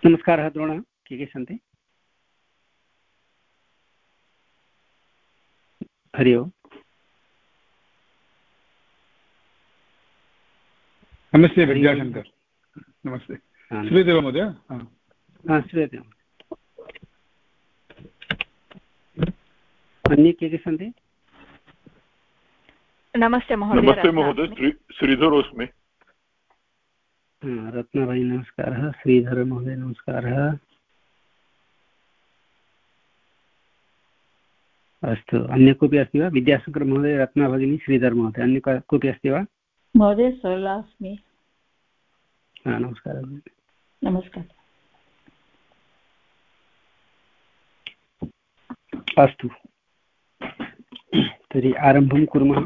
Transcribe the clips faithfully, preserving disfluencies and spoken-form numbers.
नमस्कारः द्रोण, के के सन्ति? हरि ओम्। नमस्ते विद्याशङ्कर। नमस्ते। श्रूयते वा महोदय? श्रूयते। अन्ये के के सन्ति? नमस्ते महोदय। नमस्ते महोदय, श्रीधरोऽस्मि। रत्नाभाई नमस्कारः। श्रीधर महोदय नमस्कारः। अस्तु, अन्य कोऽपि अस्ति वा? विद्याशङ्कर महोदय, रत्ना भगिनी, श्रीधर महोदय, अन्य कोऽपि अस्ति वा? महोदय सरला अस्मि। नमस्कारः। नमस्कारः। अस्तु, तर्हि आरम्भं कुर्मः।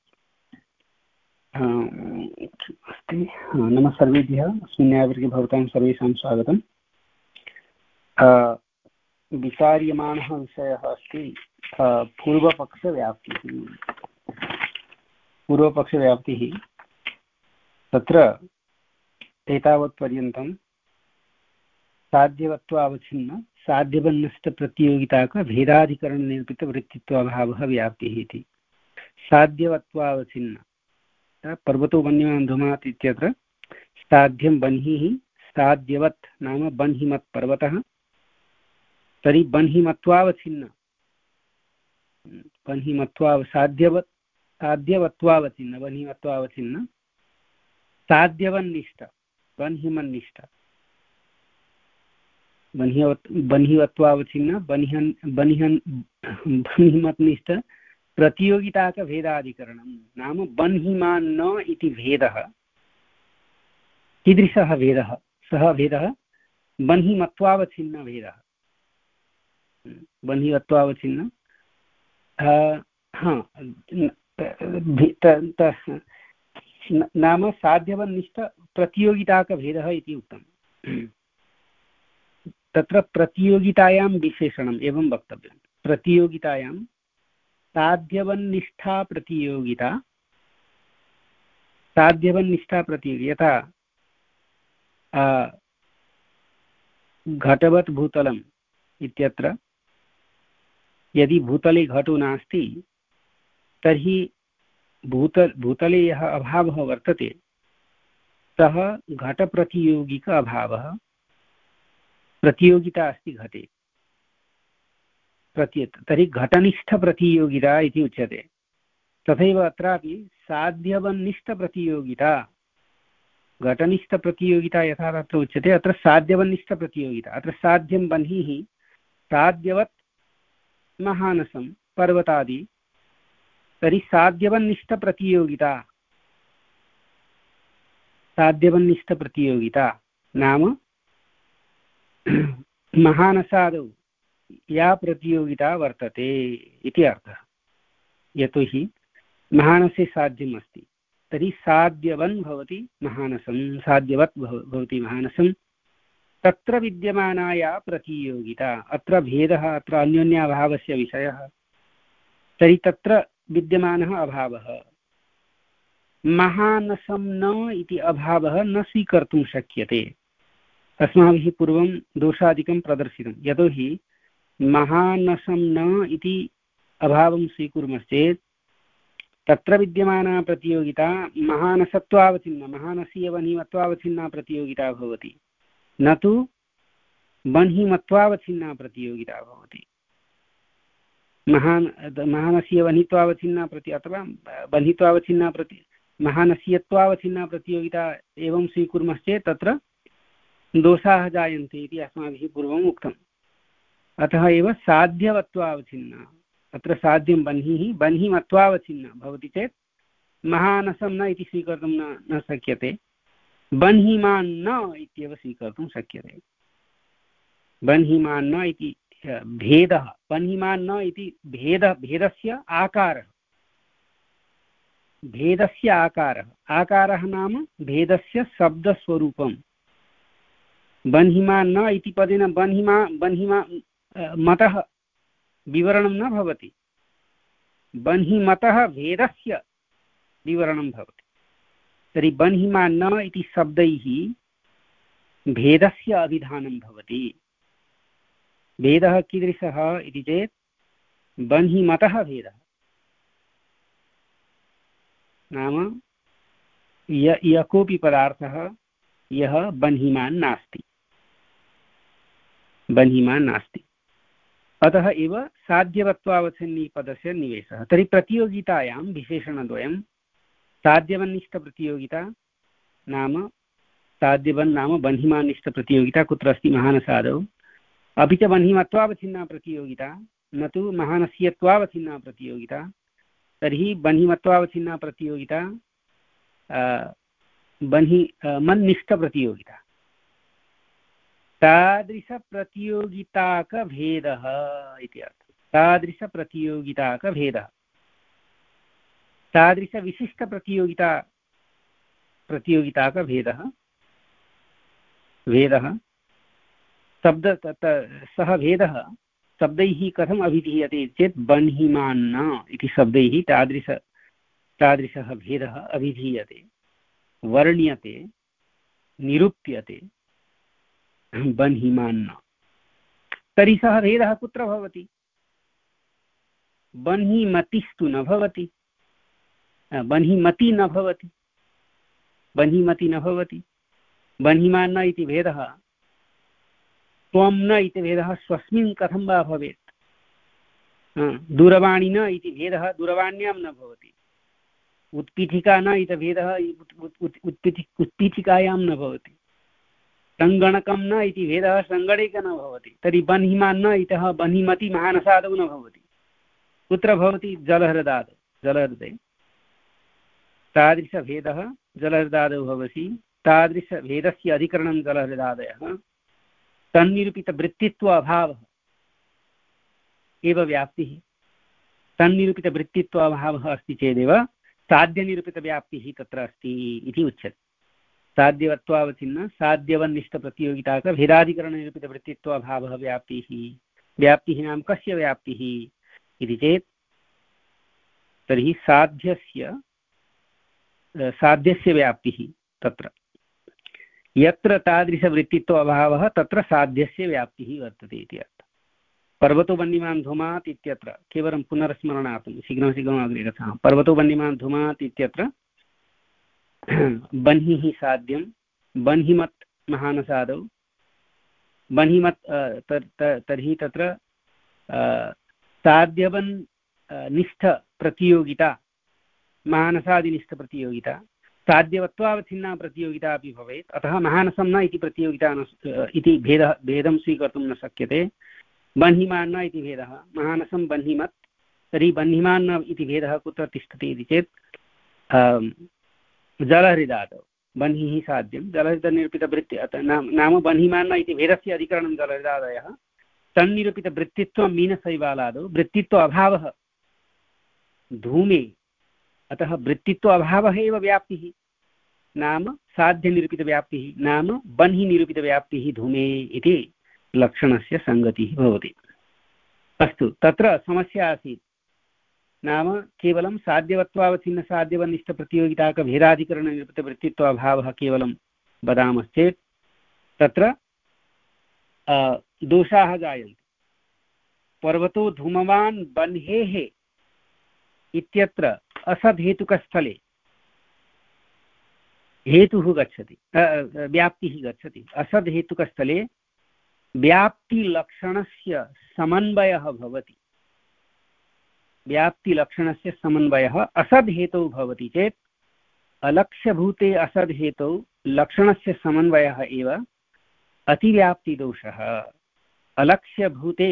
अस्ति। नमः सर्वेभ्यः। अस्मिन् न्यायवर्गे भवतां सर्वेषां स्वागतम्। विचार्यमाणः विषयः अस्ति पूर्वपक्षव्याप्तिः। पूर्वपक्षव्याप्तिः तत्र एतावत्पर्यन्तं साध्यवत्वावच्छिन्न साध्यवन्नष्टप्रतियोगिताक भेदाधिकरणनिरूपितवृत्तित्वाभावः व्याप्तिः इति। साध्यवत्वावच्छिन्न पर्वतो वन्यमान् धूमात् इत्यत्र साध्यं बन्हिः साध्यवत् नाम बन्हिमत् पर्वतः। तर्हि बन्हिमत्वावच्छिन्न बन्हिमत्वा साध्यवत् साध्यवत्वावच्छिन्न बन्हिमत्वावच्छिन्न साध्यवन्निष्ठ बन्हिमन्निष्ठ बन्हिवत् बन्हिवत्वावच्छिन्न बन्हन् बन्हन् बन्हिमत्निष्ठ प्रतियोगिताक भेदाधिकरणं नाम बन्हिमान्न इति भेदः। कीदृशः भेदः? सः भेदः बन्हिमत्वावच्छिन्न भेदः। बन्हिमत्वावच्छिन्न हा नाम साध्यवन्निष्ठ प्रतियोगिताक भेदः इति उक्तम्। तत्र प्रतियोगितायां विशेषणम् एवं वक्तव्यं। प्रतियोगितायां साध्यवन्निष्ठा प्रतियोगिता साध्यवन्निष्ठा प्रतियोगिता यथा घटवत् भूतलम् इत्यत्र यदि भूतले घटो नास्ति तर्हि भूतल भूतले यः अभावः वर्तते सः घटप्रतियोगिक अभावः। प्रतियोगिता अस्ति घटे प्रत्येत तर्हि घटनिष्ठप्रतियोगिता इति उच्यते। तथैव अत्रापि साध्यवन्निष्ठप्रतियोगिता घटनिष्ठप्रतियोगिता यथा तत्र उच्यते अत्र साध्यवन्निष्ठप्रतियोगिता। अत्र साध्यं बन्हिः साध्यवत् महानसं पर्वतादि। तर्हि साध्यवन्निष्ठप्रतियोगिता साध्यवन्निष्ठप्रतियोगिता नाम महानसादौ या प्रतियोगिता वर्तते इति अर्थः। यतोहि महानसे साध्यम् अस्ति तर्हि साध्यवन् भवति महानसं साध्यवत् भवति महानसं। तत्र विद्यमाना या प्रतियोगिता अत्र भेदः अत्र अन्योन्याभावस्य विषयः। तर्हि तत्र विद्यमानः अभावः महानसं न इति अभावः न स्वीकर्तुं शक्यते। अस्माभिः पूर्वं दोषादिकं प्रदर्शितं। यतोहि महानसं न इति अभावं स्वीकुर्मश्चेत् तत्र विद्यमाना प्रतियोगिता महानसत्वावच्छिन्ना महानसीयवह्निमत्वावच्छिन्ना प्रतियोगिता भवति, न तु बह्निमत्वावच्छिन्ना प्रतियोगिता भवति। महान महानसीयवह्नित्वावच्छिन्ना प्रति अथवा बह्नित्वावच्छिन्ना प्रति महानसीयत्वावच्छिन्ना प्रतियोगिता एवं स्वीकुर्मश्चेत् तत्र दोषाः जायन्ते इति अस्माभिः पूर्वम् उक्तम्। अतः एव साध्यवत्वावच्छिन्ना अत्र साध्यं बह्निः बह्निमत्वावच्छिन्ना भवति चेत् महानसं न इति स्वीकर्तुं न न शक्यते, बह्निमान्न इत्येव स्वीकर्तुं शक्यते। बह्निमान्न इति भेदः बह्निमान्न इति भेद भेदस्य आकारः भेदस्य आकारः आकारः नाम भेदस्य शब्दस्वरूपम्। बह्निमान्न इति पदेन बह्निमा बह्निमा मतः विवरणं न भवति, बह्निमतः भेदस्य विवरणं भवति। तर्हि बह्निमान्न इति शब्दैः भेदस्य अभिधानं भवति। भेदः कीदृशः इति चेत् बह्निमतः भेदः, नाम य य कोऽपि पदार्थः यः बह्निमान् नास्ति, बह्निमान् नास्ति, अतः एव साध्यवत्वावच्छिन्नीपदस्य निवेशः। तर्हि प्रतियोगितायां विशेषणद्वयं, साध्यवन्निष्ठप्रतियोगिता नाम साध्यवन् नाम बह्निमान्निष्ठप्रतियोगिता कुत्र अस्ति महानसादौ, अपि च बह्निमत्वावच्छिन्ना प्रतियोगिता न तु महानस्यत्वावच्छिन्ना प्रतियोगिता। तर्हि बह्निमत्वावच्छिन्ना प्रतियोगिता बह्नि मन्निष्ठप्रतियोगिता, तादृशप्रतियोगिताकभेदः इति अर्थः। तादृशप्रतियोगिताकभेदः, तादृशविशिष्टप्रतियोगिता प्रतियोगिताकभेदः भेदः शब्द सः भेदः शब्दैः कथम् अभिधीयते चेत् बह्निमान्न इति शब्दैः तादृश तादृशः भेदः अभिधीयते, वर्ण्यते, निरूप्यते बह्निमान्न। तर्हि सः भेदः कुत्र भवति? बह्निमतिस्तु न भवति, बह्निमति न भवति, बह्निमति न भवति। बह्निमान्न इति भेदः त्वं न इति भेदः स्वस्मिन् कथं वा भवेत्? दूरवाणी न इति भेदः दूरवाण्यां न भवति। उत्पीठिका न इति भेदः उत्पीठिकायां न भवति। सङ्गणकं न इति भेदः सङ्गणके न भवति। तर्हि बह्निमान् न इतः बह्निमति महानसादौ न भवति। कुत्र भवति? जलहृदादौ, जलहृदे। तादृशभेदः जलहृदादौ भवति। तादृशभेदस्य अधिकरणं जलहृदादयः। तन्निरूपितवृत्तित्व अभावः एव व्याप्तिः। तन्निरूपितवृत्तित्व अभावः अस्ति चेदेव साध्यनिरूपितव्याप्तिः तत्र अस्ति इति उच्यते। साध्यवत्वावच्छिन्न साध्यवन्निष्ठप्रतियोगिताक भेदाधिकरणनिरूपितवृत्तित्व अभावः व्याप्तिः। व्याप्तिः नाम कस्य व्याप्तिः इति चेत् तर्हि साध्यस्य साध्यस्य व्याप्तिः तत्र यत्र तादृशवृत्तित्व अभावः तत्र साध्यस्य व्याप्तिः वर्तते इति अर्थः। पर्वतो वह्निमान् धूमात् इत्यत्र केवलं पुनर्स्मरणार्थं शीघ्रं शीघ्रम् अग्रे गच्छामः। पर्वतो वह्निमान् धूमात् इत्यत्र बह्निः साध्यं, बह्निमत् महानसादौ। बह्निमत् तर्हि तत्र साध्यवन् निष्ठप्रतियोगिता महानसादिनिष्ठप्रतियोगिता, साध्यवत्वावच्छिन्ना प्रतियोगिता अपि भवेत्। अतः महानसं न इति प्रतियोगिता इति भेदः भेदं स्वीकर्तुं न शक्यते। बह्निमान् इति भेदः, महानसं बह्निमत्। तर्हि बह्निमान् इति भेदः कुत्र तिष्ठति इति चेत् जलहृदादौ। बह्निः साध्यं, जलहृदनिरूपितवृत्ति नाम बह्निमान् इति भेदस्य अधिकरणं जलहृदादयः। तन्निरूपितवृत्तित्वं मीनशैवालादौ। वृत्तित्व अभावः धूमे, अतः वृत्तित्व अभावः एव व्याप्तिः नाम साध्यनिरूपितव्याप्तिः नाम बह्निनिरूपितव्याप्तिः धूमे इति लक्षणस्य सङ्गतिः भवति। अस्तु, तत्र समस्या आसीत्, नाम केवलं साध्यवत्वावच्छिन्न साध्यवन्निष्ठप्रतियोगिताकभेदाधिकरणनिरूपितवृत्तित्व अभावः केवलं वदामश्चेत् तत्र दोषाः जायन्ते। पर्वतो धूमवान् बह्नेः इत्यत्र असद्हेतुकस्थले हेतुः गच्छति, व्याप्तिः गच्छति। असद्हेतुकस्थले व्याप्तिलक्षणस्य समन्वयः भवति। व्याप्तिलक्षणस्य समन्वयः असद्हेतौ भवति चेत् अलक्ष्यभूते असद्हेतौ लक्षणस्य समन्वयः एव अतिव्याप्तिदोषः। अलक्ष्यभूते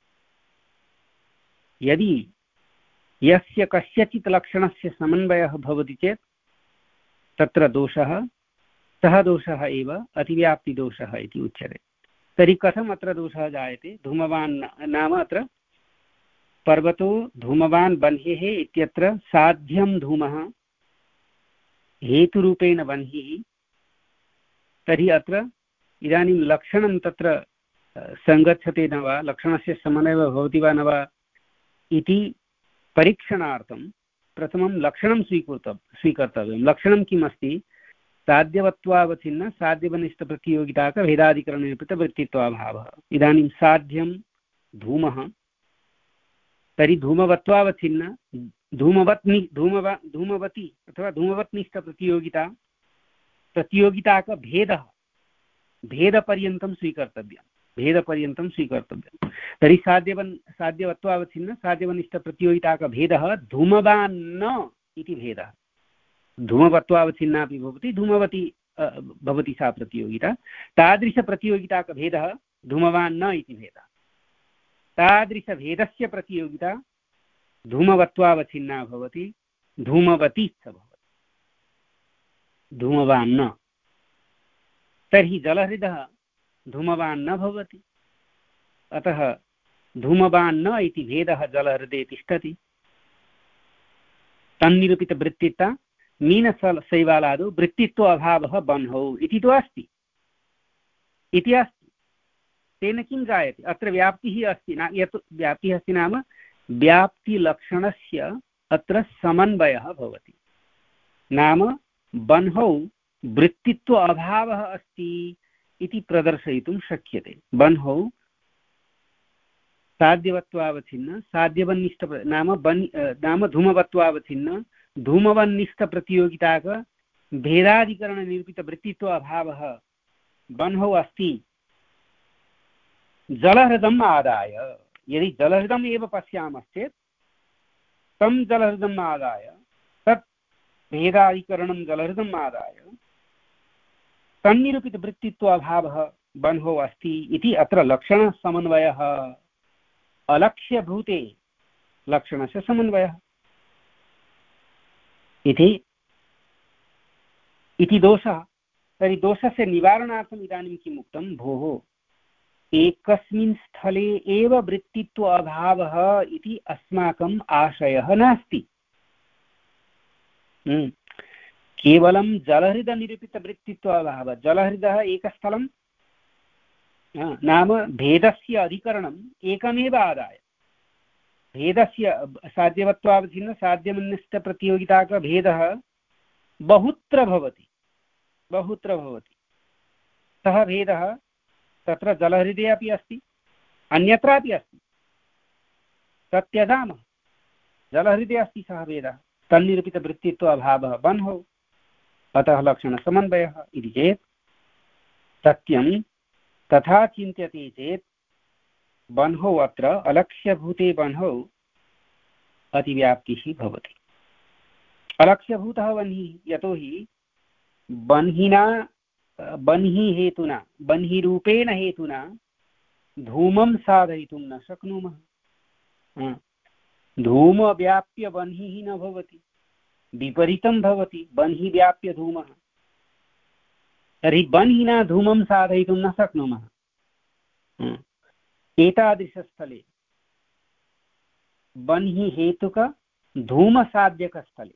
यदि यस्य कस्यचित् लक्षणस्य समन्वयः भवति चेत् तत्र दोषः, सः दोषः एव अतिव्याप्तिदोषः इति उच्यते। तर्हि कथम् अत्र दोषः जायते? धूमवान् नाम अत्र पर्वतो धूमवान् बह्नेः इत्यत्र साध्यं धूमः हेतुरूपेण बह्निः। तर्हि अत्र इदानीं लक्षणं तत्र सङ्गच्छते न वा, लक्षणस्य समन्वयः भवति वा न वा इति परीक्षणार्थं प्रथमं लक्षणं स्वीकृतं स्वीकर्तव्यं। लक्षणं किम् अस्ति? साध्यवत्वावच्छिन्न साध्यवनिष्ठप्रतियोगिताकभेदाधिकरणनिरूपितवृत्तित्वाभावः। इदानीं साध्यं धूमः, तर्हि धूमवत्वावच्छिन्न धूमवत्नि धूमव धूमवती अथवा धूमवत्निष्ठप्रतियोगिता प्रतियोगिताकभेदः भेदपर्यन्तं स्वीकर्तव्यं भेदपर्यन्तं स्वीकर्तव्यं तर्हि साध्यवन् साध्यवत्वावच्छिन्न साध्यवनिष्ठप्रतियोगिताकभेदः धूमवान्न इति भेदः। धूमवत्वावच्छिन्नापि भवति, धूमवती भवति सा प्रतियोगिता, तादृशप्रतियोगिताकभेदः धूमवान्न इति भेदः। तादृशभेदस्य प्रतियोगिता धूमवत्वावच्छिन्ना भवति, धूमवती च भवति, धूमवान्न। तर्हि जलहृदः धूमवान् न भवति, अतः धूमवान्न इति भेदः जलहृदे तिष्ठति। तन्निरूपितवृत्तिता मीनशैवालादौ वृत्तित्व अभावः बन्हौ इति तु अस्ति इति अस्ति। तेन किं जायते? अत्र व्याप्तिः अस्ति न, यत् व्याप्तिः अस्ति नाम व्याप्तिलक्षणस्य अत्र समन्वयः भवति। नाम बन्हौ वृत्तित्व अभावः अस्ति इति प्रदर्शयितुं शक्यते। बन्हौ साध्यवत्वावच्छिन्न साध्यवन्निष्ठ नाम बन् नाम धूमवत्वावच्छिन्न धूमवन्निष्ठप्रतियोगिताक भेदाधिकरणनिरूपितवृत्तित्व अभावः बन्हौ अस्ति जलहृदम् आदाय। यदि जलहृदम् एव पश्यामश्चेत् तं जलहृदम् आदाय तत् भेदाधिकरणं जलहृदम् आदाय तन्निरूपितवृत्तित्व अभावः बन्हौ अस्ति इति अत्र लक्षणसमन्वयः। अलक्ष्यभूते लक्षणस्य समन्वयः इति इति दोषः। तर्हि दोषस्य निवारणार्थम् इदानीं किम् उक्तं? भोः, एकस्मिन् स्थले एव वृत्तित्व अभावः इति अस्माकम् आशयः नास्ति। केवलं जलहृदनिरूपितवृत्तित्व अभावः। जलहृदः एकस्थलं नाम भेदस्य अधिकरणम् एकमेव आदाय भेदस्य साध्यवत्वावच्छिन्न साध्यमन्निष्ठप्रतियोगिताकभेदः बहुत्र भवति बहुत्र भवति सः भेदः तत्र जलहृदे अपि अस्ति, अन्यत्रापि अस्ति। तत् त्यजामः। जलहृदे अस्ति सः भेदः, तन्निरूपितवृत्तित्व अभावः बन्हौ, अतः लक्षणसमन्वयः इति चेत् सत्यं। तथा चिन्त्यते चेत् बन्हौ अत्र अलक्ष्यभूते बन्हौ अतिव्याप्तिः भवति। अलक्ष्यभूतः बन्हिः, यतोहि बन्हिना बन्हि हेतुना बन्हिरूपेण हेतुना धूमं साधयितुं न शक्नुमः। धूमव्याप्य बन्हिः न भवति, विपरीतं भवति बन्हि व्याप्य धूमः। तर्हि बन्हिना धूमं साधयितुं न शक्नुमः। एतादृशस्थले बन्हि हेतुक धूमसाध्यकस्थले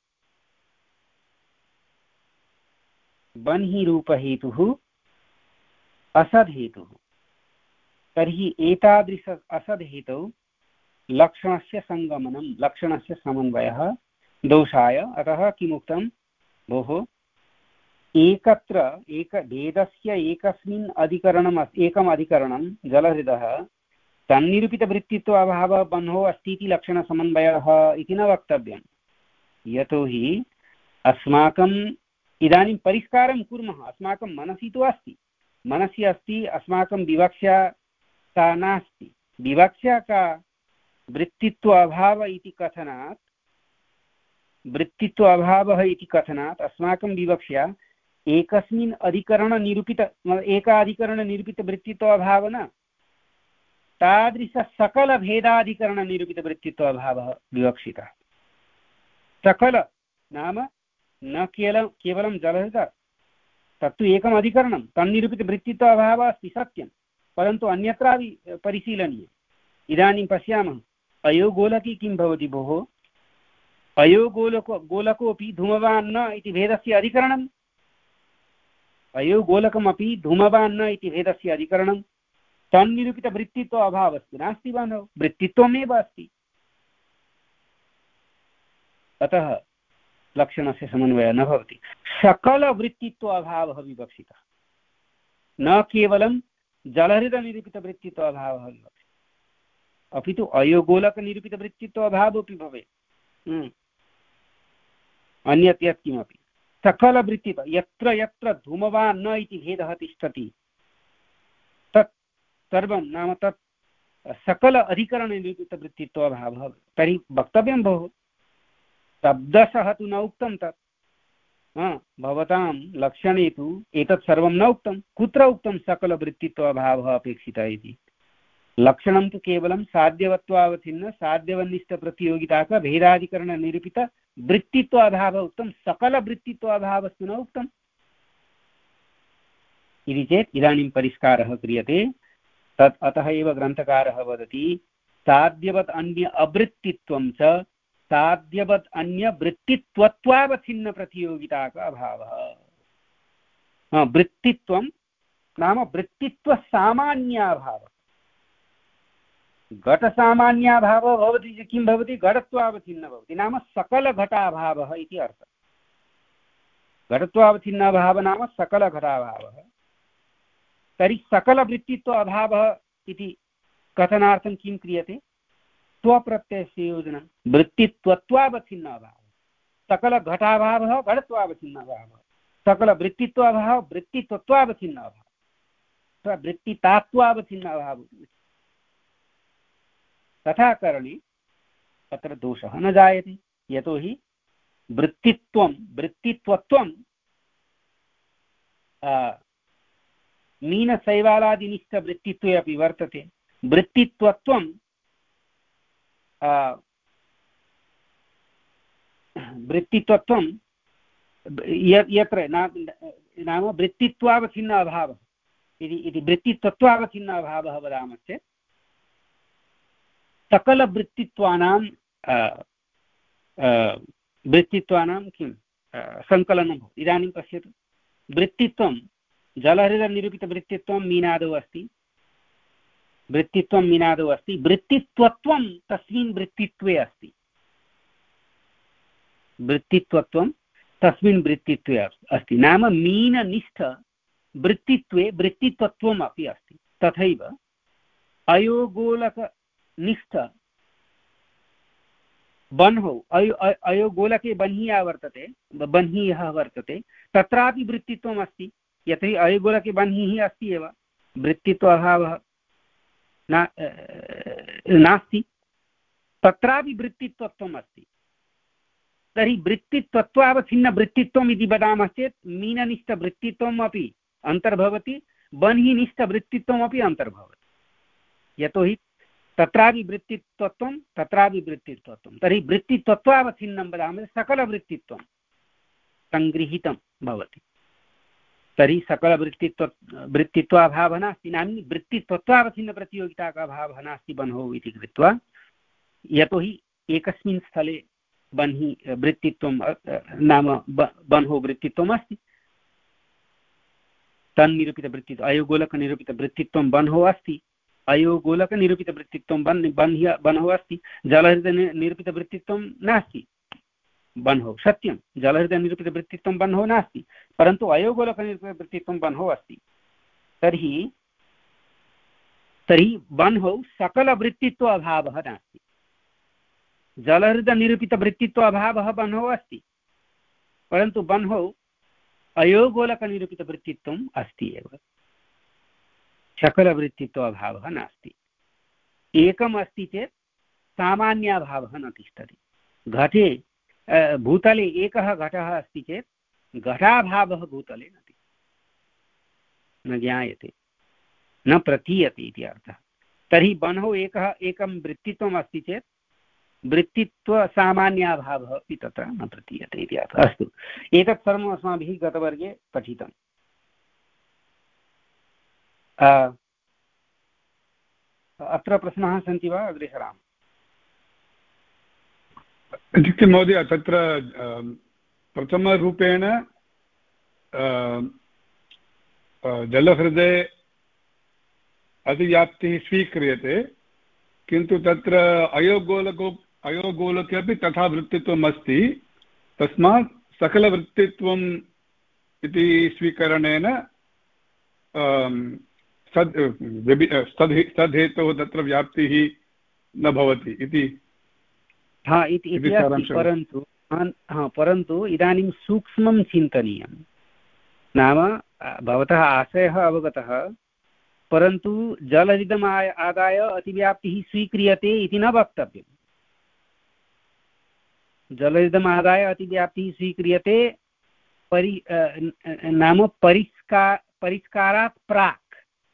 बन्हि रूपहेतुः असद्हेतुः। तर्हि एतादृश असद्हेतौ लक्षणस्य संगमनं लक्षणस्य समन्वयः दोषाय। अतः किमुक्तं? भोः, एकत्र एक भेदस्य एकस्मिन् अधिकरणम् एकम् अधिकरणं जलहृदः तन्निरूपितवृत्तित्व अभावः बन्हौ अस्ति इति लक्षणसमन्वयः इति न वक्तव्यं। यतोहि अस्माकम् इदानीं परिष्कारं कुर्मः। अस्माकं मनसि तु अस्ति, मनसि अस्ति, अस्माकं विवक्षा सा नास्ति। विवक्षा का? वृत्तित्व अभाव इति कथनात् वृत्तित्व अभावः इति कथनात् अस्माकं विवक्षा एकस्मिन् अधिकरणनिरूपित एकाधिकरणनिरूपितवृत्तित्व अभावः न, तादृशसकलभेदाधिकरणनिरूपितवृत्तित्व अभावः विवक्षितः। सकल नाम न केवलं केवलं जलहृद, तत्तु एकम् अधिकरणं, तन्निरूपितवृत्तित्व अभावः अस्ति सत्यं, परन्तु अन्यत्रापि परिशीलनीयम्। इदानीं पश्यामः, अयो गोलकी किं भवति भोः? अयो गोलको गोलकोऽपि धूमवान् न इति भेदस्य अधिकरणम्। अयो गोलकमपि धूमवान् न इति भेदस्य अधिकरणं। तन्निरूपितवृत्तित्व अभावस्तु नास्ति बन्धौ, वृत्तित्वमेव अस्ति। अतः लक्षणस्य समन्वयः न भवति। सकलवृत्तित्व अभावः विवक्षितः, न केवलं जलहृदनिरूपितवृत्तित्व अभावः विवक्षितः, अपि तु अयोगोलकनिरूपितवृत्तित्व अभावोऽपि भवेत्। अन्यत् यत् किमपि सकलवृत्तित्व, यत्र यत्र धूमवान् न इति भेदः तिष्ठति तत् सर्वं नाम तत् सकल अधिकरणनिरूपितवृत्तित्व अभावः। तर्हि वक्तव्यं भोः, शब्दशः तु न उक्तं तत्, भवतां लक्षणे तु एतत् सर्वं न उक्तं। कुत्र उक्तं सकलवृत्तित्व अभावः अपेक्षितः इति? लक्षणं तु केवलं साध्यवत्वावच्छिन्न साध्यवन्निष्ठप्रतियोगिताक भेदाधिकरणनिरूपितवृत्तित्व अभावः उक्तं, सकलवृत्तित्व अभावस्तु न उक्तम् इति चेत् इदानीं परिष्कारः क्रियते। तत् अतः एव ग्रन्थकारः वदति साध्यवत् अन्य अवृत्तित्वं च साध्यवत् अन्य वृत्तित्वत्वावच्छिन्न प्रतियोगिताक अभावः। वृत्तित्वं नाम वृत्तित्व सामान्याभावः। घटसामान्याभावः भवति चेत् किं भवति? घटत्वावच्छिन्न भवति, नाम सकलघटाभावः इति अर्थः। घटत्वावच्छिन्नाभावः नाम सकलघटाभावः। तर्हि सकलवृत्तित्व अभावः इति कथनार्थं किं क्रियते? स्वप्रत्ययस्य योजनं। वृत्तित्वत्वावच्छिन्न अभावः, सकलघटाभावः घटत्वावच्छिन्न अभावः, सकलवृत्तित्व अभावः वृत्तित्वत्वावच्छिन्न अभावः, वृत्तितात्वावच्छिन्न अभावः। तथा करणे तत्र दोषः न जायते, यतोहि वृत्तित्वं वृत्तित्वत्वं मीनशैवालादिनिष्ठवृत्तित्वे अपि वर्तते। वृत्तित्वत्वं वृत्तित्वत्वं यत्र नाम वृत्तित्वावच्छिन्न अभावः इति वृत्तित्वत्वावच्छिन्न अभावः वदामश्चेत् सकलवृत्तित्वानां वृत्तित्वानां किं सङ्कलनं भवति। इदानीं पश्यतु, वृत्तित्वं जलहृदनिरूपितवृत्तित्वं मीनादौ अस्ति, वृत्तित्वं मीनादौ अस्ति, वृत्तित्वत्वं तस्मिन् वृत्तित्वे अस्ति। वृत्तित्वत्वं तस्मिन् वृत्तित्वे अस्ति, नाम मीननिष्ठ वृत्तित्वे वृत्तित्वत्वम् अपि अस्ति। तथैव अयोगोलकनिष्ठ बन्हौ अयो अयोगोलके बह्निः वर्तते बह्निः वर्तते तत्रापि वृत्तित्वम् अस्ति। यतोहि अयोगोलके बह्निः अस्ति एव, वृत्तित्व अभावः नास्ति, तत्रापि वृत्तित्वत्वम् अस्ति। तर्हि वृत्तित्वत्वावच्छिन्नवृत्तित्वम् इति वदामश्चेत् मीननिष्ठवृत्तित्वम् अपि अन्तर्भवति, बह्निनिष्ठवृत्तित्वम् अपि अन्तर्भवति। यतोहि तत्रापि वृत्तित्वत्वं तत्रापि वृत्तित्वत्वं। तर्हि वृत्तित्वत्वावच्छिन्नं वदामः सकलवृत्तित्वं सङ्गृहीतं भवति। तर्हि सकलवृत्तित्व वृत्तित्वाभावः नास्ति, नाम वृत्तित्वत्वावच्छिन्नप्रतियोगिता का अभावः नास्ति बन्हौ इति कृत्वा, यतोहि एकस्मिन् स्थले बन्हि वृत्तित्वं नाम बन्हौ वृत्तित्वम् अस्ति, तन्निरूपितवृत्तित्वम् अयोगोलकनिरूपितवृत्तित्वं बन्हौ अस्ति, अयोगोलकनिरूपितवृत्तित्वं बन् बन्ह्य बन्हौ अस्ति, जलहृदनिरूपितवृत्तित्वं नास्ति बन्हौ। सत्यं, जलहृदयनिरूपितवृत्तित्वं बन्हौ नास्ति, परन्तु अयोगोलकनिरूपितवृत्तित्वं बन्हौ अस्ति। तर्हि तर्हि बन्हौ सकलवृत्तित्व अभावः नास्ति, जलहृदयनिरूपितवृत्तित्व अभावः बन्हौ अस्ति, परन्तु बन्हौ अयोगोलकनिरूपितवृत्तित्वम् अस्ति एव, सकलवृत्तित्व अभावः नास्ति। एकम् अस्ति चेत् सामान्याभावः न तिष्ठति। घटे भूतले एकः घटः अस्ति चेत् घटाभावः भूतले न न ज्ञायते, न प्रतीयते इति अर्थः। तर्हि बन्हौ एकः एकं वृत्तित्वम् अस्ति चेत् वृत्तित्वसामान्याभावः अपि तत्र न प्रतीयते इति अर्थः। अस्तु, एतत् सर्वम् अस्माभिः गतवर्गे पठितम्। अत्र प्रश्नाः सन्ति वा? अग्रे सरामः। इत्युक्ते महोदय, तत्र प्रथमरूपेण जलहृदये अतिव्याप्तिः स्वीक्रियते, किन्तु तत्र अयोगोलको अयोगोलके अपि तथा वृत्तित्वम् अस्ति, तस्मात् सकलवृत्तित्वम् इति स्वीकरणेन सद् सद्हेतोः तत्र व्याप्तिः न भवति इति। हा इति परन्तु हा परन्तु इदानीं सूक्ष्मं चिन्तनीयं। नाम भवतः आशयः अवगतः, परन्तु जलरिदम् आदाय अतिव्याप्तिः स्वीक्रियते इति न वक्तव्यम्। जलरिदम् आदाय अतिव्याप्तिः स्वीक्रियते परि नाम परिष्का परिष्कारात् प्राक्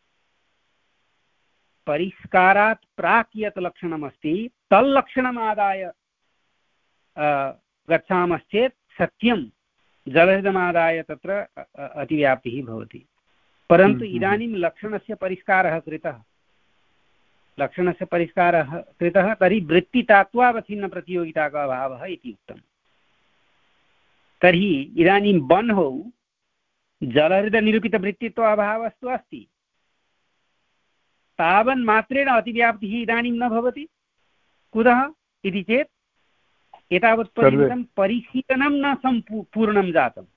परिष्कारात् प्राक् यत् लक्षणमस्ति तल्लक्षणम् आदाय गच्छामश्चेत् सत्यं जलरिदमादाय तत्र अतिव्याप्तिः भवति। परन्तु इदानीं लक्षणस्य परिष्कारः कृतः लक्षणस्य परिष्कारः कृतः तर्हि वृत्तितात्वावच्छिन्नप्रतियोगिताको अभावः इति उक्तम्। तर्हि इदानीं बन्हौ जलहृदनिरूपितवृत्तित्व अभावस्तु अस्ति, तावन्मात्रेण अतिव्याप्तिः इदानीं न भवति। कुतः इति चेत् एतावत्पर्यन्तं परिशीलनं न सम्पूर्णं जातम्।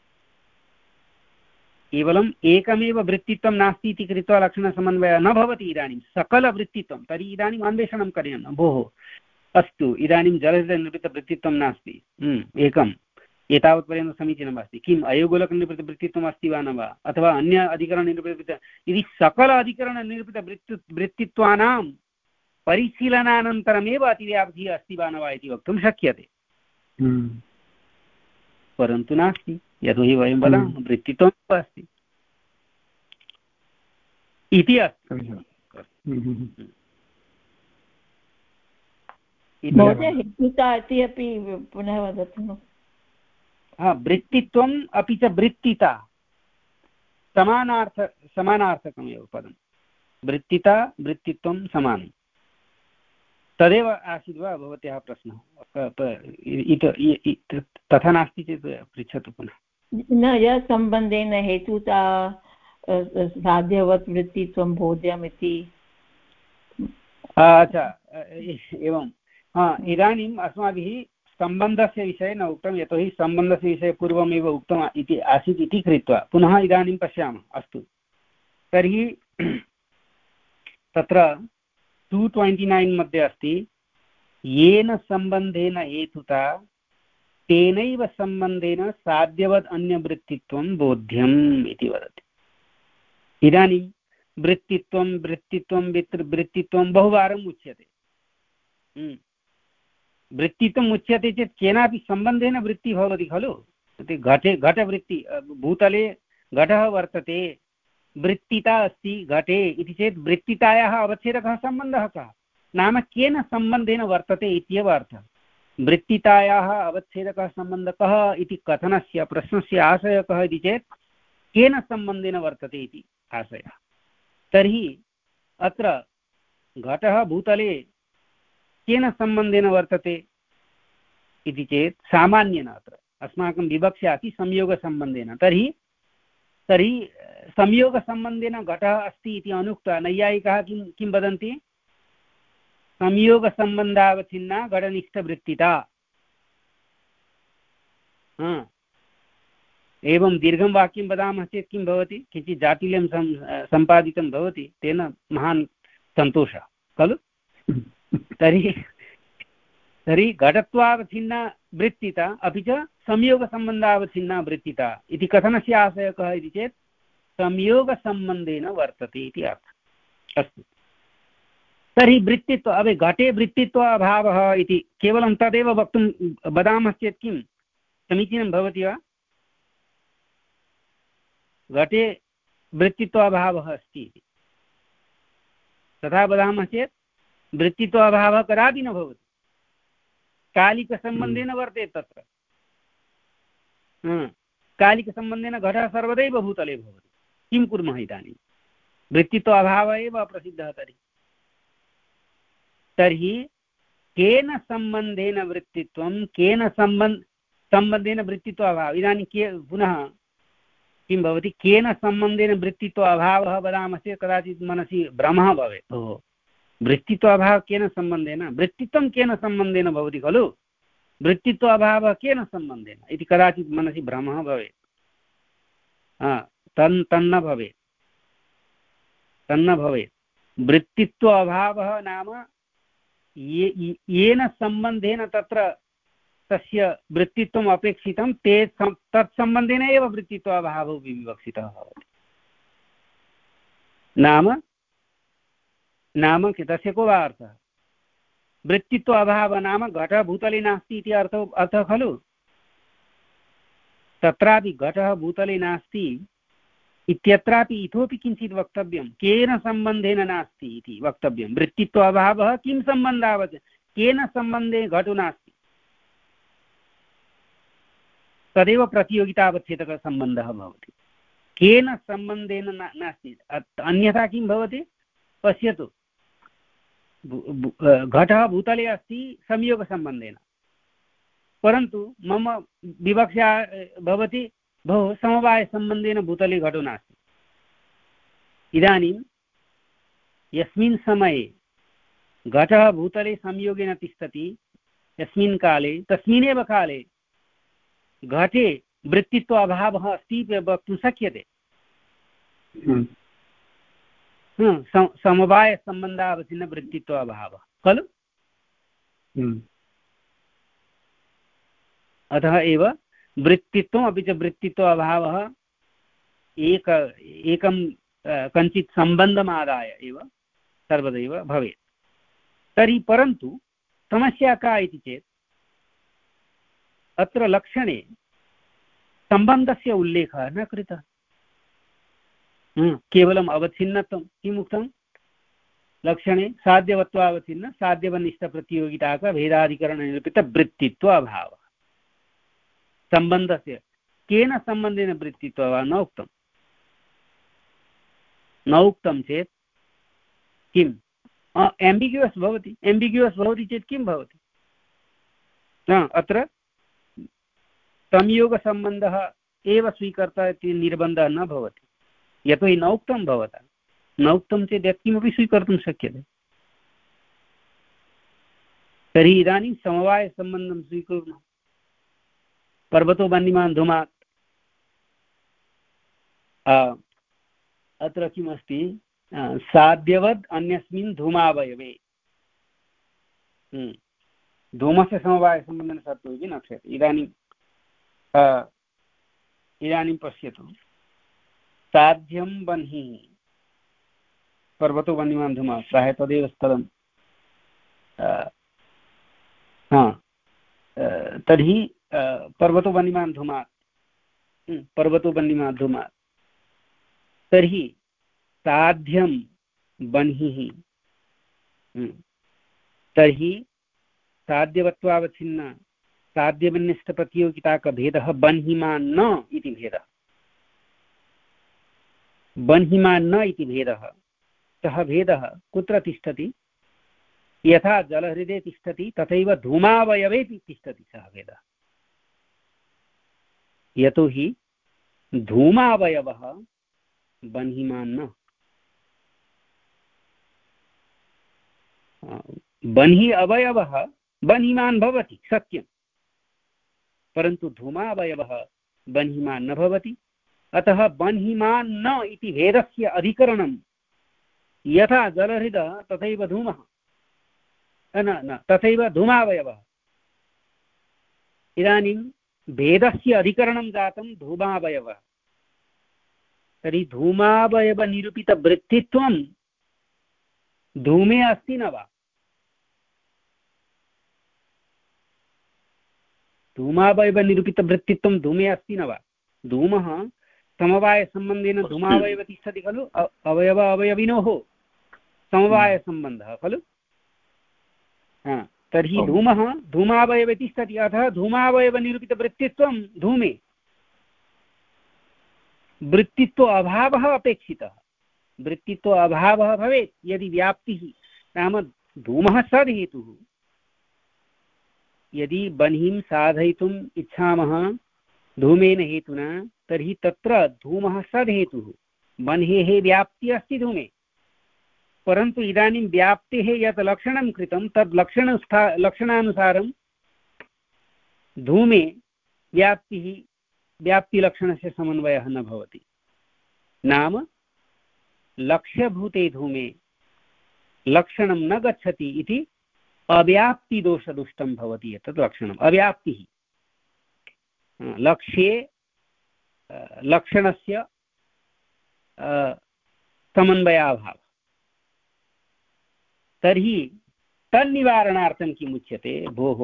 केवलम् एकमेव वृत्तित्वं नास्ति इति कृत्वा लक्षणसमन्वयः न भवति। इदानीं सकलवृत्तित्वं, तर्हि इदानीम् अन्वेषणं करणीयं। भोः अस्तु, इदानीं जलहृदनिरूपितवृत्तित्वं नास्ति, एकम् एतावत्पर्यन्तं समीचीनमस्ति। किम् अयोगोलकनिरूपितवृत्तित्वम् अस्ति वा न वा, अथवा अन्य अधिकरणनिरूपित इति सकल अधिकरणनिरूपितवृत्ति वृत्तित्वानां परिशीलनानन्तरमेव अतिव्याप्तिः अस्ति वा न वा इति वक्तुं शक्यते। परन्तु नास्ति, यतोहि वयं वदामः वृत्तित्वम् अस्ति इति अस्ति। महोदय हेतुता इति अपि पुनः वदतु। हा, वृत्तित्वम् अपि च वृत्तिता समानार्थ समानार्थकमेव पदं। वृत्तिता वृत्तित्वं समानं, तदेव आसीत् वा भवत्याः प्रश्नः? तथा नास्ति चेत् पृच्छतु पुनः। न, यत् सम्बन्धेन हेतुता साध्यवत् वृत्तित्वं बोध्यम् इति। अच्छा, एवं। हा, इदानीम् अस्माभिः सम्बन्धस्य विषये न उक्तं, यतोहि सम्बन्धस्य विषये पूर्वमेव उक्तम् इति आसीत् इति कृत्वा पुनः इदानीं पश्यामः। अस्तु, तर्हि तत्र टु ट्वेण्टि नैन् मध्ये अस्ति, येन सम्बन्धेन हेतुता तेनैव सम्बन्धेन साध्यवद् अन्यवृत्तित्वं बोध्यम् इति वदति। इदानीं वृत्तित्वं वृत्तित्वं वृत्तित्वं बहुवारम् उच्यते। वृत्तित्वम् उच्यते चेत् केनापि सम्बन्धेन वृत्तिः भवति खलु। घटे घटवृत्ति, भूतले घटः वर्तते, वृत्तिता अस्ति घटे इति चेत् वृत्तितायाः अवच्छेदकः सम्बन्धः कः? नाम केन सम्बन्धेन वर्तते इत्येव अर्थः। वृत्तितायाः अवच्छेदकः सम्बन्धः कः इति कथनस्य प्रश्नस्य आशयः कः इति चेत् केन सम्बन्धेन वर्तते इति आशयः। तर्हि अत्र घटः भूतले केन सम्बन्धेन वर्तते इति चेत् सामान्येन अत्र अस्माकं विवक्षा अस्ति संयोगसम्बन्धेन। तर्हि तर्हि संयोगसम्बन्धेन घटः अस्ति इति अनुक्त्वा नैयायिकाः किं किं वदन्ति? संयोगसम्बन्धावच्छिन्ना घटनिष्ठवृत्तिता। एवं दीर्घं वाक्यं वदामः चेत् किं भवति? किञ्चित् जाटिल्यं सम्पादितं भवति, तेन महान् सन्तोषः खलु। तर्हि तर्हि घटत्वावच्छिन्ना वृत्तिता अपि च संयोगसम्बन्धावच्छिन्ना वृत्तिता इति कथनस्य आशयः कः इति चेत् संयोगसम्बन्धेन वर्तते इति अर्थः। अस्तु, तर्हि वृत्तित्व अवे घटे वृत्तित्व अभावः इति केवलं तदेव वक्तुं वदामश्चेत् किं समीचीनं भवति वा? घटे वृत्तित्व अभावः अस्ति इति तथा वदामः चेत् वृत्तित्व अभावः कदापि न भवति, कालिकसम्बन्धेन वर्तेते तत्र। कालिकसम्बन्धेन घटः सर्वदैव भूतले भवति। किं कुर्मः इदानीं? वृत्तित्व अभावः एव अप्रसिद्धः। तर्हि तर्हि केन सम्बन्धेन वृत्तित्वं केन सम्बन्ध सम्बन्धेन वृत्तित्व अभावः। इदानीं के पुनः किं भवति? केन सम्बन्धेन वृत्तित्व अभावः वदामः चेत् कदाचित् मनसि भ्रमः भवेत्। ओहो, वृत्तित्व अभावः केन सम्बन्धेन? वृत्तित्वं केन सम्बन्धेन भवति खलु। वृत्तित्व अभावः केन सम्बन्धेन इति कदाचित् मनसि भ्रमः भवेत्। तन् तन्न भवेत् तन्न भवेत् वृत्तित्व अभावः नाम ये येन सम्बन्धेन तत्र तस्य वृत्तित्वम् अपेक्षितं ते तत्सम्बन्धेन एव वृत्तित्व अभावो विवक्षितः भवति। नाम नाम तस्य को वा अर्थः? वृत्तित्व अभावः नाम घटः भूतले नास्ति इति अर्थः अर्थः खलु। तत्रापि घटः भूतले नास्ति इत्यत्रापि इतोपि किञ्चित् वक्तव्यं, केन सम्बन्धेन नास्ति इति वक्तव्यं। वृत्तित्व अभावः किं सम्बन्धावत्, केन सम्बन्धे घटो नास्ति, तदेव प्रतियोगितावच्छेदकसम्बन्धः भवति। केन सम्बन्धेन नास्ति, अन्यथा किं भवति? पश्यतु, घटः भूतले अस्ति संयोगसम्बन्धेन, परन्तु मम विवक्षा भवति भोः समवायसम्बन्धेन भूतले घटो नास्ति। इदानीं यस्मिन् समये घटः भूतले संयोगेन तिष्ठति, यस्मिन् काले तस्मिन्नेव काले घटे वृत्तित्व अभावः अस्ति इति वक्तुं शक्यते। समवायसम्बन्धावच्छिन्न वृत्तित्व अभावः खलु। अतः एव वृत्तित्वम् अपि च वृत्तित्व अभावः एक एकं कञ्चित् सम्बन्धमादाय एव सर्वदैव भवेत्। तर्हि परन्तु समस्या का इति चेत् अत्र लक्षणे सम्बन्धस्य उल्लेखः न कृतः, केवलम् अवच्छिन्नत्वं। किम् उक्तं? लक्षणे साध्यवत्वावच्छिन्न साध्यवनिष्ठप्रतियोगिताक भेदाधिकरणनिरूपितवृत्तित्व अभावः। सम्बन्धस्य केन सम्बन्धेन वृत्तित्व वा न उक्तं। न उक्तं चेत् किम्? एम्बिग्युअस् भवति। एम्बिग्युअस् भवति चेत् किं भवति? अत्र संयोगसम्बन्धः एव स्वीकर्ता इति निर्बन्धः न भवति, यतोहि न उक्तं भवता। न उक्तं चेत् यत्किमपि स्वीकर्तुं शक्यते। तर्हि इदानीं समवायसम्बन्धं स्वीकुर्मः। पर्वतो वह्निमान् धूमात्। अत्र किमस्ति? साध्यवद् अन्यस्मिन् धूमावयवे। धूमस्य समवायसम्बन्धेन शर्तुः इति नक्ष्यते। इदानीं इदानीं पश्यतु, साध्यं वह्निः पर्वतो वह्निमान् धूमात्, प्रायः तदेव स्थलं। हा तर्हि पर्वतो वह्निमान् धूमात्, पर्वतो वह्निमान् धूमात्। तर्हि साध्यं वह्निः, तर्हि साध्यवत्वावच्छिन्न साध्यवनिष्ठप्रतियोगिताकभेदः वह्निमान् न इति भेदः। वह्निमान् न इति भेदः, सः भेदः कुत्र तिष्ठति? यथा जलहृदे तिष्ठति तथैव धूमावयवे तिष्ठति सः भेदः। यतोहि धूमावयवः वह्निमान् न। वह्नि अवयवः वह्निमान् भवति सत्यं, परन्तु धूमावयवः वह्निमान् न भवति। अतः वह्निमान् न इति भेदस्य अधिकरणं यथा जलहृदः तथैव धूमः, न न तथैव धूमावयवः। इदानीं भेदस्य अधिकरणं जातं धूमावयवः। तर्हि धूमावयवनिरूपितवृत्तित्वं धूमे अस्ति न वा? धूमावयवनिरूपितवृत्तित्वं धूमे अस्ति न वा? धूमः समवायसम्बन्धेन धूमावयव तिष्ठति खलु। अवयव अवयविनोः समवायसम्बन्धः खलु। हा तर्हि धूमः धूमावयवे तिष्ठति, अतः धूमावयवनिरूपितवृत्तित्वं धूमे। वृत्तित्व अभावः अपेक्षितः। वृत्तित्व अभावः भवेत् यदि व्याप्तिः नाम धूमः सद्हेतुः। यदि वह्निं साधयितुम् इच्छामः धूमेन हेतुना, तर्हि तत्र धूमः सद्हेतुः। वह्नेः व्याप्तिः अस्ति धूमे, परन्तु इदानीं व्याप्तेः यत् लक्षणं कृतं तद् लक्षणस्था लक्षणानुसारं धूमे व्याप्तिः व्याप्तिलक्षणस्य समन्वयः न भवति। नाम लक्ष्यभूते धूमे लक्षणं न गच्छति इति अव्याप्तिदोषदुष्टं भवति। एतत् लक्षणम् अव्याप्तिः, लक्ष्ये लक्षणस्य समन्वयाभावः। तर्हि तन्निवारणार्थं किम् उच्यते, भोः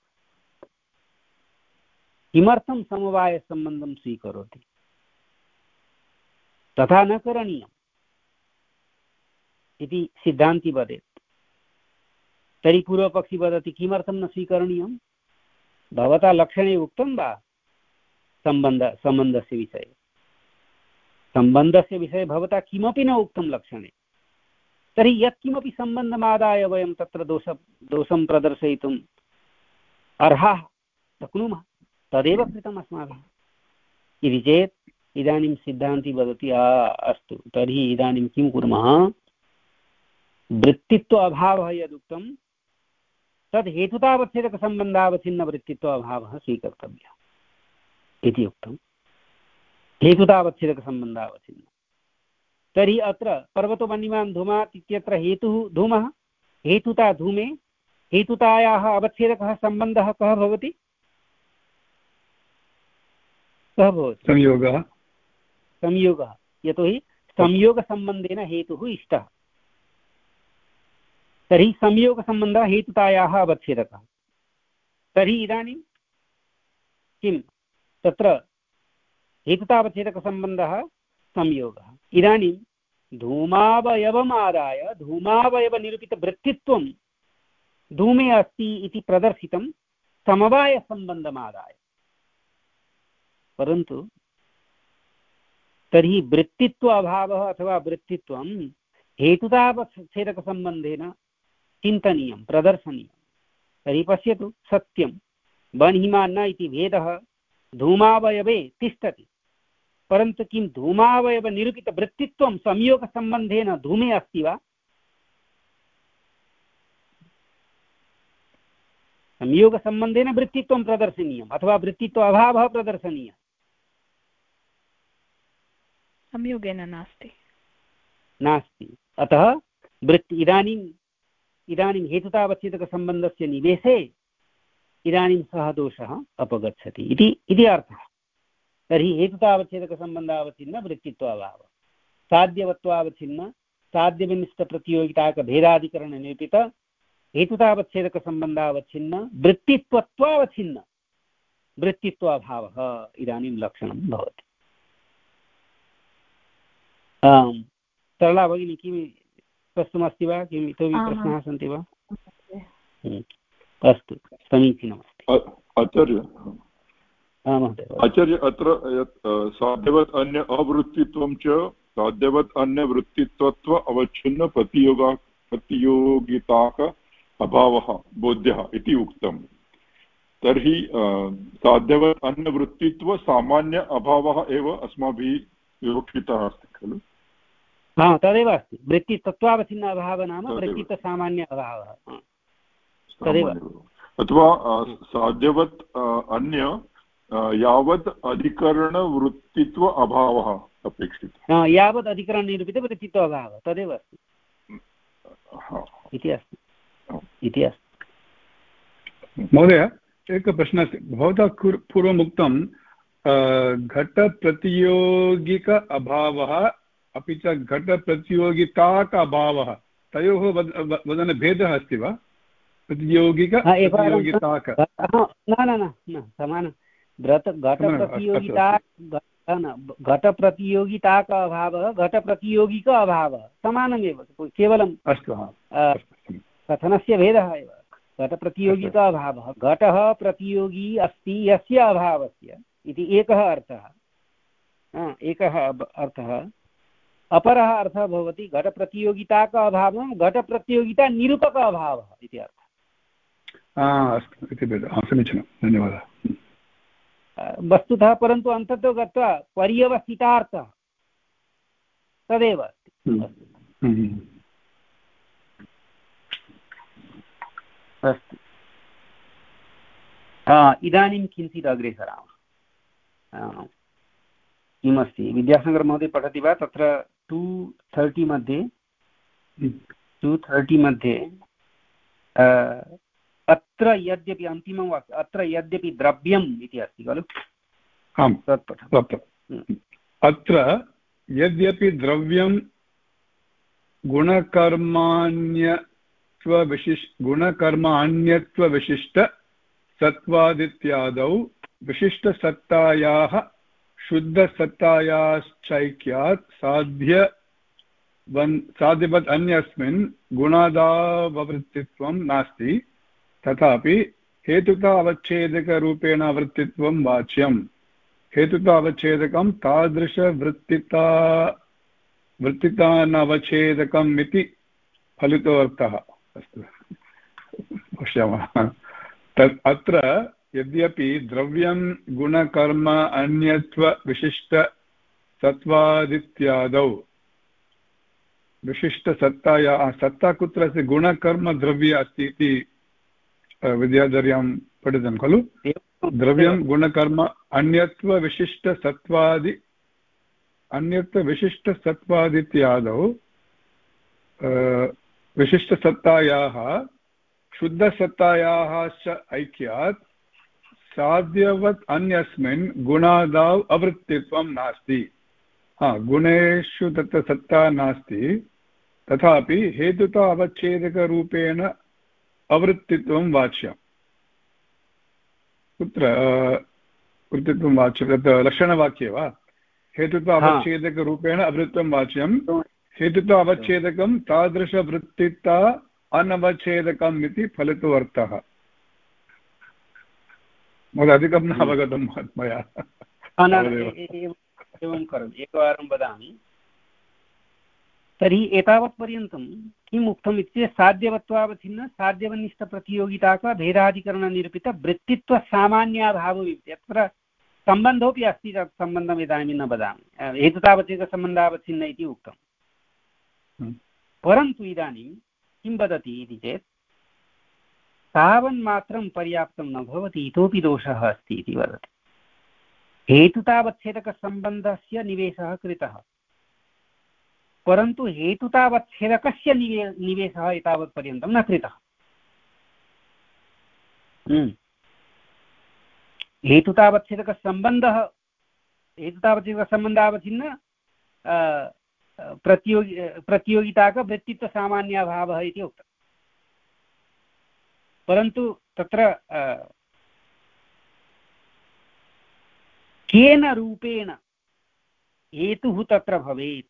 किमर्थं समवायसम्बन्धं स्वीकरोति, तथा न करणीयम् इति सिद्धान्ती वदेत्। तर्हि पूर्वपक्षी वदति किमर्थं न स्वीकरणीयं, भवता लक्षणे उक्तं वा सम्बन्ध सम्बन्धस्य विषये, सम्बन्धस्य विषये भवता किमपि न उक्तं लक्षणे। तर्हि यत्किमपि सम्बन्धमादाय वयं तत्र दोष दोषं प्रदर्शयितुम् अर्हाः शक्नुमः, तदेव कृतम् अस्माभिः इति चेत् इदानीं सिद्धान्ती वदति अस्तु तर्हि इदानीं किं कुर्मः, वृत्तित्व अभावः यदुक्तं तद् हेतुतावच्छेदकसम्बन्धावच्छिन्नवृत्तित्व अभावः स्वीकर्तव्यः इति उक्तं। हेतुतावच्छेदकसम्बन्धावच्छिन्न। तर्हि अत्र पर्वतो वह्निमान् धूमात् इत्यत्र हेतुः धूमः, हेतुता धूमे, हेतुतायाः अवच्छेदकः सम्बन्धः कः भवति, कः भवति, संयोगः। संयोगः, यतोहि संयोगसम्बन्धेन हेतुः इष्टः। तर्हि संयोगसम्बन्धः हेतुतायाः अवच्छेदकः। तर्हि इदानीं किं तत्र हेतुतावच्छेदकसम्बन्धः संयोगः। इदानीं धूमावयवम् आदाय धूमावयवनिरूपितवृत्तित्वं धूमे अस्ति इति प्रदर्शितं समवायसम्बन्धमादाय, परन्तु तर्हि वृत्तित्व अभावः अथवा वृत्तित्वं हेतुतावच्छेदकसम्बन्धेन चिन्तनीयं प्रदर्शनीयं। तर्हि पश्यतु, सत्यं वह्निमान् न इति भेदः धूमावयवे तिष्ठति, परन्तु किं धूमावयवनिरूपितवृत्तित्वं संयोगसम्बन्धेन धूमे अस्ति वा, संयोगसम्बन्धेन वृत्तित्वं प्रदर्शनीयम् अथवा वृत्तित्व अभावः प्रदर्शनीयः, संयोगेन नास्ति नास्ति। अतः वृत्ति इदानीम् इदानीं हेतुतावच्छेदकसम्बन्धस्य निवेशे इदानीं सः दोषः अपगच्छति इति इति अर्थः। तर्हि हेतुतावच्छेदकसम्बन्धावच्छिन्न वृत्तित्वाभावः, साध्यवत्वावच्छिन्न साध्यविनिष्टप्रतियोगिताकभेदाधिकरणनिरूपित हेतुतावच्छेदकसम्बन्धावच्छिन्न वृत्तित्वत्वावच्छिन्न वृत्तित्वाभावः इदानीं लक्षणं भवति। आम्, सरला भगिनी किं प्रश्नमस्ति वा, किम् इतोपि प्रश्नाः सन्ति वा? अस्तु, समीचीनमस्ति। आचार्य महोदय, आचार्य अत्र यत् साध्यवत् अन्य अवृत्तित्वं च साध्यवत् अन्यवृत्तित्वत्व अवच्छिन्न प्रतियोगा प्रतियोगिताक अभावः बोध्यः इति उक्तं। तर्हि साध्यवत् अन्यवृत्तित्व सामान्य अभावः एव अस्माभिः विवक्षितः अस्ति खलु? हा, तदेव अस्ति। वृत्तितत्त्वावच्छिन्न अभावः नाम वृत्तित्वसामान्य अभावः तदेव। अथवा साध्यवत् अन्य यावत् अधिकरणवृत्तित्व अभावः अपेक्षितः, यावत् अधिकरणनिरूपितवृत्तित्व अभावः तदेव अस्ति इति अस्ति इति अस्ति। महोदय, एकः प्रश्नः अस्ति। भवता पूर्वम् उक्तं घटप्रतियोगिक अभावः अपि च घटप्रतियोगिताक अभावः, तयोः वदनभेदः अस्ति वा? प्रतियोगिक प्रतियोगिताक न न न समान घटप्रतियोगिता घटप्रतियोगिताक अभावः घटप्रतियोगिक अभावः समानमेव, केवलं कथनस्य भेदः एव। घटप्रतियोगिक अभावः, घटः प्रतियोगी अस्ति यस्य अभावस्य इति एकः अर्थः, एकः अर्थः। अपरः अर्थः भवति घटप्रतियोगिताक अभावः घटप्रतियोगिता निरूपक अभावः इति अर्थः। अस्तु, इति भेदः। समीचीनं, धन्यवादः। वस्तुतः परन्तु अन्ततो गत्वा पर्यवसितार्थः तदेव अस्ति। अस्तु, इदानीं किञ्चित् अग्रे सरामः। किमस्ति विद्यासागरमहोदय पठति वा? तत्र टु थर्टि मध्ये टु थर्टि मध्ये अत्र यद्यपि अन्तिमं वाक्यम् अत्र यद्यपि द्रव्यम् इति अस्ति खलु? आम्, अत्र यद्यपि द्रव्यं गुणकर्माण्यत्वविशिष्ट गुणकर्माण्यत्वविशिष्ट सत्त्वादित्यादौ विशिष्टसत्तायाः शुद्धसत्तायाश्चैक्यात् साध्य साध्यवत् अन्यस्मिन् गुणादाववृत्तित्वं नास्ति, तथापि हेतुता अवच्छेदकरूपेण वृत्तित्वं वाच्यम्। हेतुता अवच्छेदकं तादृशवृत्तिता वृत्तितानवच्छेदकम् इति फलितोऽर्थः। अस्तु, पश्यामः। तत् अत्र यद्यपि द्रव्यं गुणकर्म अन्यत्वविशिष्टसत्त्वादित्यादौ विशिष्टसत्तायाः सत्ता कुत्र अस्ति? गुणकर्मद्रव्ये अस्ति इति विद्याधर्यां पठितं खलु? द्रव्यं गुणकर्म अन्यत्वविशिष्टसत्त्वादि अन्यत्वविशिष्टसत्त्वादित्यादौ विशिष्टसत्तायाः शुद्धसत्तायाः च ऐक्यात् साध्यवत् अन्यस्मिन् गुणादाव अवृत्तित्वं नास्ति। हा, गुणेषु तत्र सत्ता नास्ति, तथापि हेतुता अवच्छेदकरूपेण अवृत्तित्वं वाच्यम्। कुत्र वृत्तित्वं वाच्यं? तत् लक्षणवाक्ये वा? हेतुता अवच्छेदकरूपेण अवृत्तित्वं वाच्यं। हेतुता अवच्छेदकं तादृशवृत्तिता अनवच्छेदकम् इति फलितो अर्थः। महोदय, अधिकं न अवगतं मया। एवं करोमि, एकवारं वदामि। तर्हि एतावत्पर्यन्तं किम् उक्तम् इत्युक्ते साध्यवत्वावच्छिन्न साध्यवनिष्ठप्रतियोगिताक भेदाधिकरणनिरूपितवृत्तित्वसामान्याभावविद्य। अत्र सम्बन्धोऽपि अस्ति, तत् सम्बन्धम् इदानीं न वदामि। हेतुतावच्छेदकसम्बन्धावच्छिन्न इति उक्तम्। परन्तु इदानीं किं वदति इति चेत् तावन्मात्रं पर्याप्तं न भवति, इतोपि दोषः अस्ति इति वदति। हेतुतावच्छेदकसम्बन्धस्य निवेशः कृतः, परन्तु हेतुतावच्छेदकस्य निवे निवेशः एतावत्पर्यन्तं न कृतः। हेतुतावच्छेदकसम्बन्धः हेतुतावच्छेदकसम्बन्धावच्छिन्न प्रतियोगि प्रतियोगिताकवृत्तित्वसामान्याभावः इति उक्तम्। परन्तु तत्र केन रूपेण हेतुः तत्र भवेत्,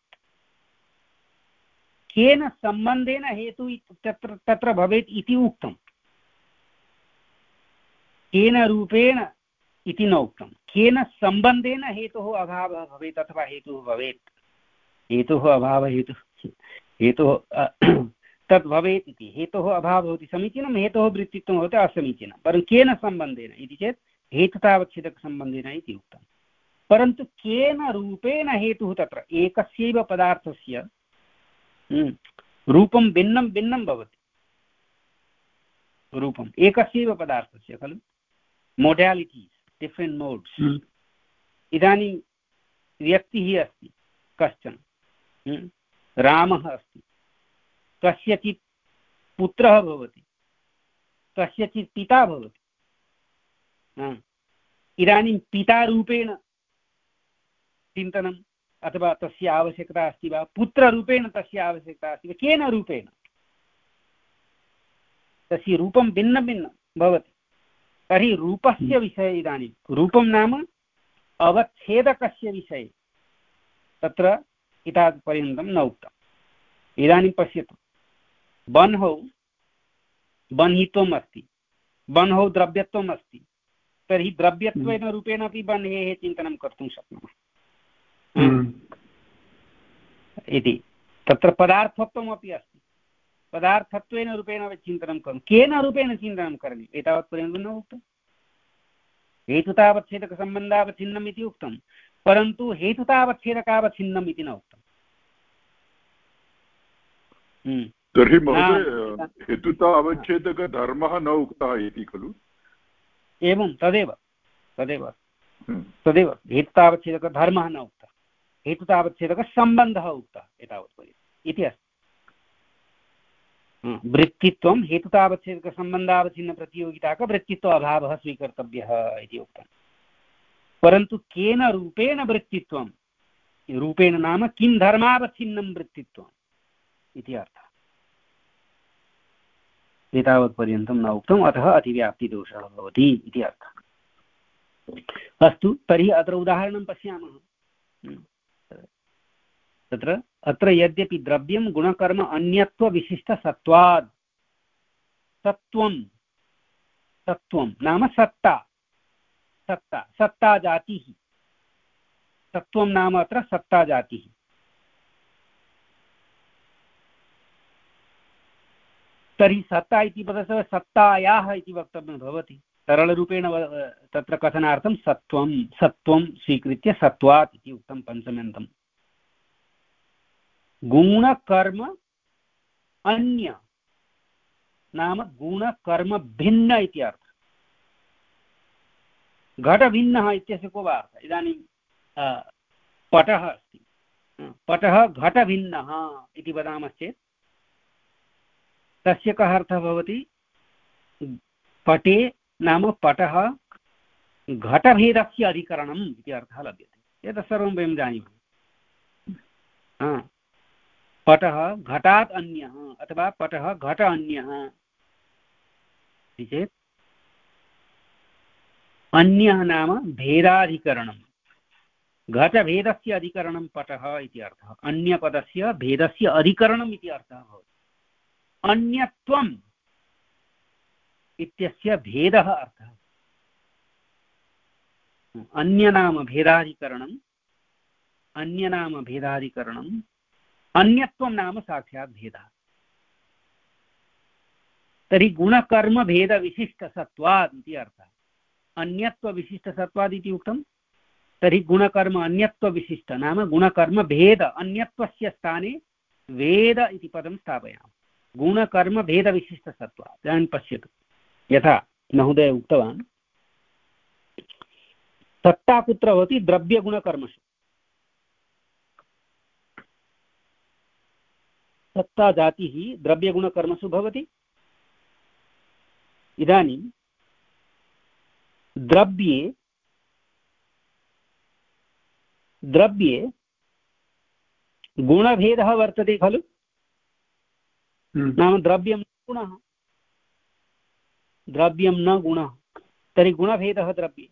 केन सम्बन्धेन हेतुः तत्र तत्र भवेत् इति उक्तं। केन रूपेण इति न उक्तं। केन सम्बन्धेन हेतुः अभावः भवेत् अथवा हेतुः भवेत्। हेतुः अभावः हेतुः हेतुः तद् भवेत् इति। हेतोः अभावः भवति समीचीनं, हेतोः वृत्तित्वं भवति असमीचीनं। परन्तु केन सम्बन्धेन इति चेत् हेतुतावच्छेदकसम्बन्धेन इति उक्तं। परन्तु केन रूपेण हेतुः तत्र एकस्यैव पदार्थस्य रूपं भिन्नं भिन्नं भवति। रूपम् एकस्यैव पदार्थस्य खलु, मोडालिटीस्, डिफ्रेण्ट् मोड्स्। इदानीं व्यक्तिः अस्ति कश्चन, रामः अस्ति, कस्यचित् पुत्रः भवति, कस्यचित् पिता भवति। इदानीं पितारूपेण चिन्तनम् अथवा तस्य आवश्यकता अस्ति वा, पुत्ररूपेण तस्य आवश्यकता अस्ति वा, केन रूपेण? तस्य रूपं भिन्नं भिन्नं भवति। तर्हि रूपस्य विषये इदानीं रूपं नाम अवच्छेदकस्य विषये तत्र इतावत्पर्यन्तं न उक्तम्। इदानीं पश्यतु, बन्हौ बह्नित्वम् अस्ति, बन्हौ द्रव्यत्वम् अस्ति। तर्हि द्रव्यत्वेन रूपेण अपि बन्हेः चिन्तनं कर्तुं शक्नुमः इति। तत्र पदार्थत्वमपि अस्ति, पदार्थत्वेन रूपेण चिन्तनं करोमि। केन रूपेण चिन्तनं करणीयम् एतावत्पर्यन्तं न उक्तम्। हेतुतावच्छेदकसम्बन्धावच्छिन्नम् इति उक्तं, परन्तु हेतुतावच्छेदकावच्छिन्नम् इति न उक्तम्। तर्हि महोदय हेतुता अवच्छेदकधर्मः न उक्तः इति खलु? एवं तदेव तदेव तदेव हेतुतावच्छेदकधर्मः न उक्तः, हेतुतावच्छेदकसम्बन्धः उक्तः एतावत्पर्यन्तम् इति अस्ति। वृत्तित्वं हेतुतावच्छेदकसम्बन्धावच्छिन्नप्रतियोगिता वृत्तित्व अभावः स्वीकर्तव्यः इति उक्तम्। परन्तु केन रूपेण वृत्तित्वं, रूपेण नाम किं धर्मावच्छिन्नं वृत्तित्वम् इति अर्थः, एतावत्पर्यन्तं न उक्तम्, अतः अतिव्याप्तिदोषः भवति इति अर्थः। अस्तु, तर्हि अत्र उदाहरणं पश्यामः। तत्र अत्र यद्यपि द्रव्यं गुणकर्म अन्यत्वविशिष्टसत्त्वात्, सत्त्वं सत्त्वं नाम सत्ता, सत्ता सत्ता जातिः, सत्त्वं नाम अत्र सत्ता जातिः। तर्हि सत्ता इति पदस्य सत्तायाः इति वक्तव्यं भवति। सरलरूपेण तत्र कथनार्थं सत्त्वं सत्त्वं स्वीकृत्य सत्त्वात् इति उक्तं पञ्चम्यन्तम्। गुणकर्म अन्य नाम गुणकर्म भिन्न इति अर्थः। घटभिन्नः इत्यस्य को वा अर्थः? इदानीं पटः अस्ति, पटः घटभिन्नः इति वदामश्चेत् तस्य कः अर्थः भवति? पटे नाम पटः घटभेदस्य अधिकरणम् इति अर्थः लभ्यते। एतत् सर्वं वयं जानीमः। पटः घटात् अन्यः अथवा पटः घट अन्यः इति चेत् अन्यः नाम भेदाधिकरणम्, घटभेदस्य अधिकरणं पटः इति अर्थः, अन्यपदस्य भेदस्य अधिकरणम् इति अर्थः भवति। अन्यत्वम् इत्यस्य भेदः अर्थः, अन्यनाम भेदाधिकरणम्, अन्यनाम भेदाधिकरणम्, अन्यत्वं नाम साक्षात् भेदः। तर्हि गुणकर्म भेदविशिष्टसत्त्वात् इति अर्थः। अन्यत्वविशिष्टसत्त्वात् इति उक्तं, तर्हि गुणकर्म अन्यत्वविशिष्ट नाम गुणकर्म भेद, अन्यत्वस्य स्थाने वेद इति पदं स्थापयामः। गुणकर्म भेदविशिष्टसत्त्वात्। इदानीं पश्यतु, यथा महोदय उक्तवान्, सत्ता कुत्र भवति? द्रव्यगुणकर्मसु। सत्ता जातिः द्रव्यगुणकर्मसु भवति। इदानीं द्रव्ये द्रव्ये गुणभेदः वर्तते खलु? नाम द्रव्यं गुणः, द्रव्यं न गुणः, तर्हि गुणभेदः द्रव्ये।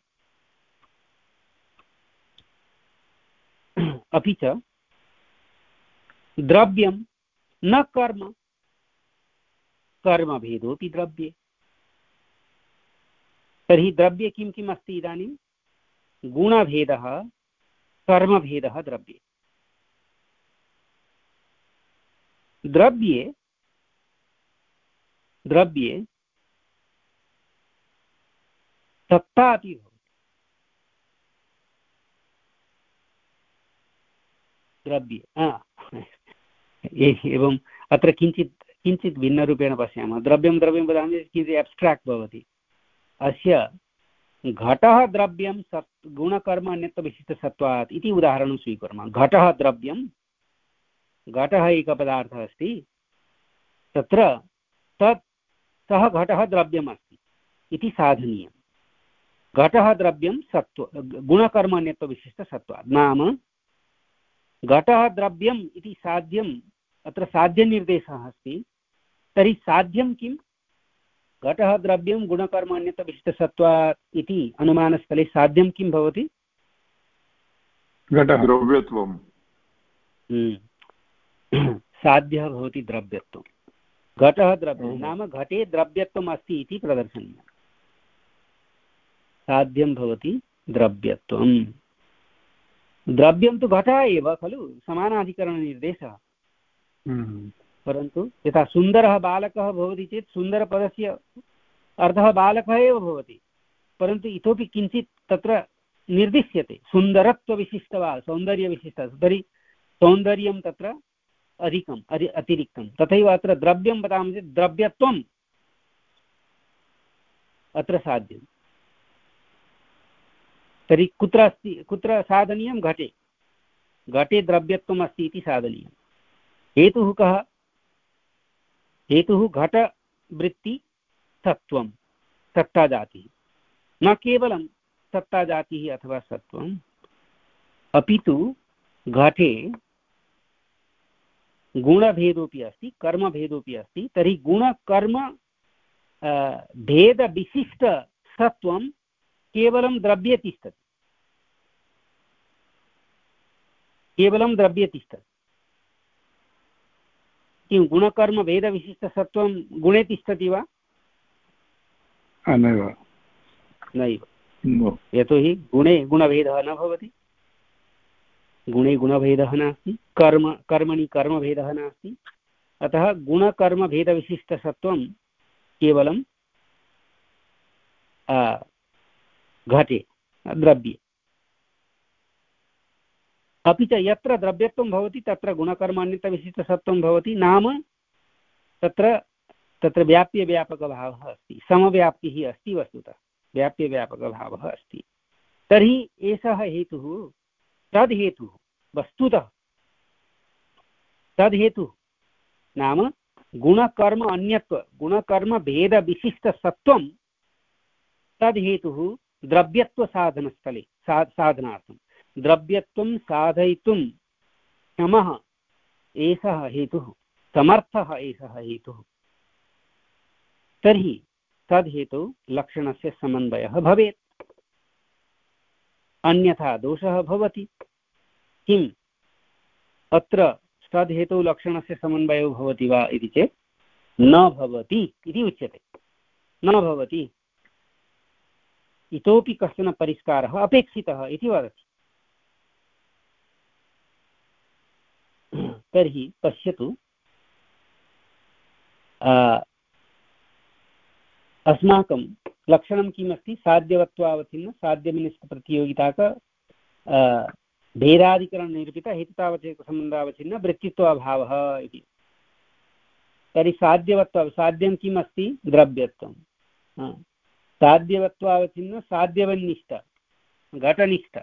अपि च द्रव्यं न कर्म, कर्मभेदोऽपि द्रव्ये। तर्हि द्रव्ये किं किम् अस्ति इदानीं? गुणभेदः, कर्मभेदः द्रव्ये। द्रव्ये द्रव्ये सत्ता अपि भवति। द्रव्ये एवम् अत्र किञ्चित् किञ्चित् भिन्नरूपेण पश्यामः। द्रव्यं द्रव्यं वदामि चेत् किञ्चित् एब्स्ट्राक्ट् भवति। अस्य घटः द्रव्यं सत् गुणकर्म अन्यत्वविशिष्टसत्त्वात् इति उदाहरणं स्वीकुर्मः। घटः द्रव्यं, घटः एकः पदार्थः अस्ति, तत्र तत् सः घटः द्रव्यम् अस्ति इति साधनीयं। घटः द्रव्यं सत्त्व गुणकर्म अन्यत्वविशिष्टसत्त्वात् नाम घटः द्रव्यम् इति साध्यम्, अत्र साध्यनिर्देशः अस्ति। तर्हि साध्यं किं? घटः द्रव्यं गुणकर्म अन्यत्वविशिष्टसत्त्वात् इति अनुमानस्थले साध्यं किं भवति? घटः द्रव्यत्वं। साध्यः भवति द्रव्यत्वं। घटः द्रव्यं नाम घटे द्रव्यत्वम् अस्ति इति प्रदर्शनीयम्। साध्यं भवति द्रव्यत्वम्। द्रव्यं तु घटः एव खलु, समानाधिकरणनिर्देशः। परन्तु यथा सुन्दरः बालकः भवति चेत् सुन्दरपदस्य अर्थः बालकः एव भवति, परन्तु इतोपि किञ्चित् तत्र निर्दिश्यते, सुन्दरत्वविशिष्ट वा सौन्दर्यविशिष्टः। तर्हि सौन्दर्यं तत्र अधिकम् अति अतिरिक्तं। तथैव अत्र द्रव्यं वदामः चेत् द्रव्यत्वम् अत्र साध्यम्। तर्हि कुत्र अस्ति, कुत्र साधनीयं? घटे। घटे द्रव्यत्वम् अस्ति इति साधनीयं। हेतुः कः? हेतुः घटवृत्ति सत्त्वं, सत्ताजातिः। न केवलं सत्ताजातिः अथवा सत्त्वम्, अपि तु घटे गुणभेदोऽपि अस्ति, कर्मभेदोऽपि अस्ति। तर्हि गुणकर्म भेदविशिष्टसत्त्वं केवलं द्रव्ये तिष्ठति, केवलं द्रव्ये तिष्ठति। किं गुणकर्मभेदविशिष्टसत्त्वं गुणे तिष्ठति वा? नैव नैव। यतोहि गुणे गुणभेदः न भवति, गुणे गुणभेदः नास्ति, कर्म कर्मणि कर्मभेदः नास्ति। अतः गुणकर्मभेदविशिष्टसत्त्वं केवलं घटे, द्रव्ये। अपि च यत्र द्रव्यत्वं भवति तत्र गुणकर्मान्वितविशिष्टसत्त्वं भवति। नाम तत्र तत्र व्याप्यव्यापकभावः अस्ति, समव्याप्तिः अस्ति। वस्तुतः व्याप्यव्यापकभावः अस्ति। तर्हि एषः हेतुः, तद्हेतुः, वस्तुतः तद्हेतुः नाम गुणकर्म अन्यत्व, गुणकर्मभेदविशिष्टसत्त्वं तद्हेतुः द्रव्यत्वसाधनस्थले सा साधनार्थं द्रव्यत्वं साधयितुं क्षमः एषः हेतुः, समर्थः एषः हेतुः। तर्हि तद्हेतौ लक्षणस्य समन्वयः भवेत्, अन्यथा दोषः भवति। किम् अत्र तद्हेतौ लक्षणस्य समन्वयो भवति वा इति चेत् न भवति इति उच्यते। न भवति, इतोपि कश्चन परिष्कारः अपेक्षितः इति वदति। तर्हि पश्यतु, अस्माकं लक्षणं किमस्ति? साध्यवत्वावच्छिन्न साध्यविनिष्टप्रतियोगिताक भेदाधिकरणनिरूपित हेतुतावच्छेदकसम्बन्धावच्छिन्न वृत्तित्वाभावः इति। तर्हि साध्यवत्व, साध्यं किम् अस्ति? द्रव्यत्वं। साध्यवत्वावच्छिन्न साध्यवन्निष्ठ घटनिष्ठ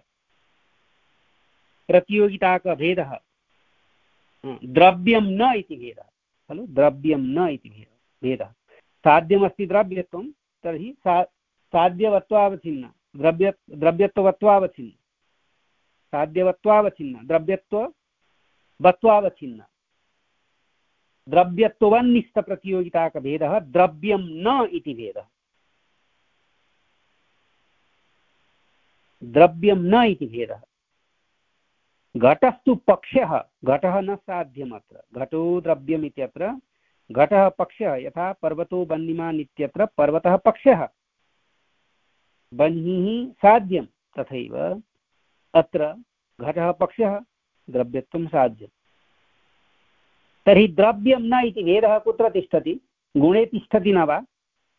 प्रतियोगिताकभेदः द्रव्यं न इति भेदः खलु, द्रव्यं न इति भेदः। साध्यमस्ति द्रव्यत्वं, तर्हि सा साध्यवत्वावच्छिन्न द्रव्य द्रव्यत्ववत्वावच्छिन्न साध्यवत्वावच्छिन्न द्रव्यत्ववत्वावच्छिन्न द्रव्यत्ववन्निष्ठप्रतियोगिताकभेदः द्रव्यं न इति भेदः। द्रव्यं न इति भेदः। घटस्तु पक्षः, घटः न साध्यम्। अत्र घटो द्रव्यम् इत्यत्र घटः पक्षः, यथा पर्वतो बह्निमान् इत्यत्र पर्वतः पक्षः, बह्निः साध्यं, तथैव अत्र घटः पक्षः, द्रव्यत्वं साध्यं। तर्हि द्रव्यं न इति भेदः कुत्र तिष्ठति? गुणे तिष्ठति न वा?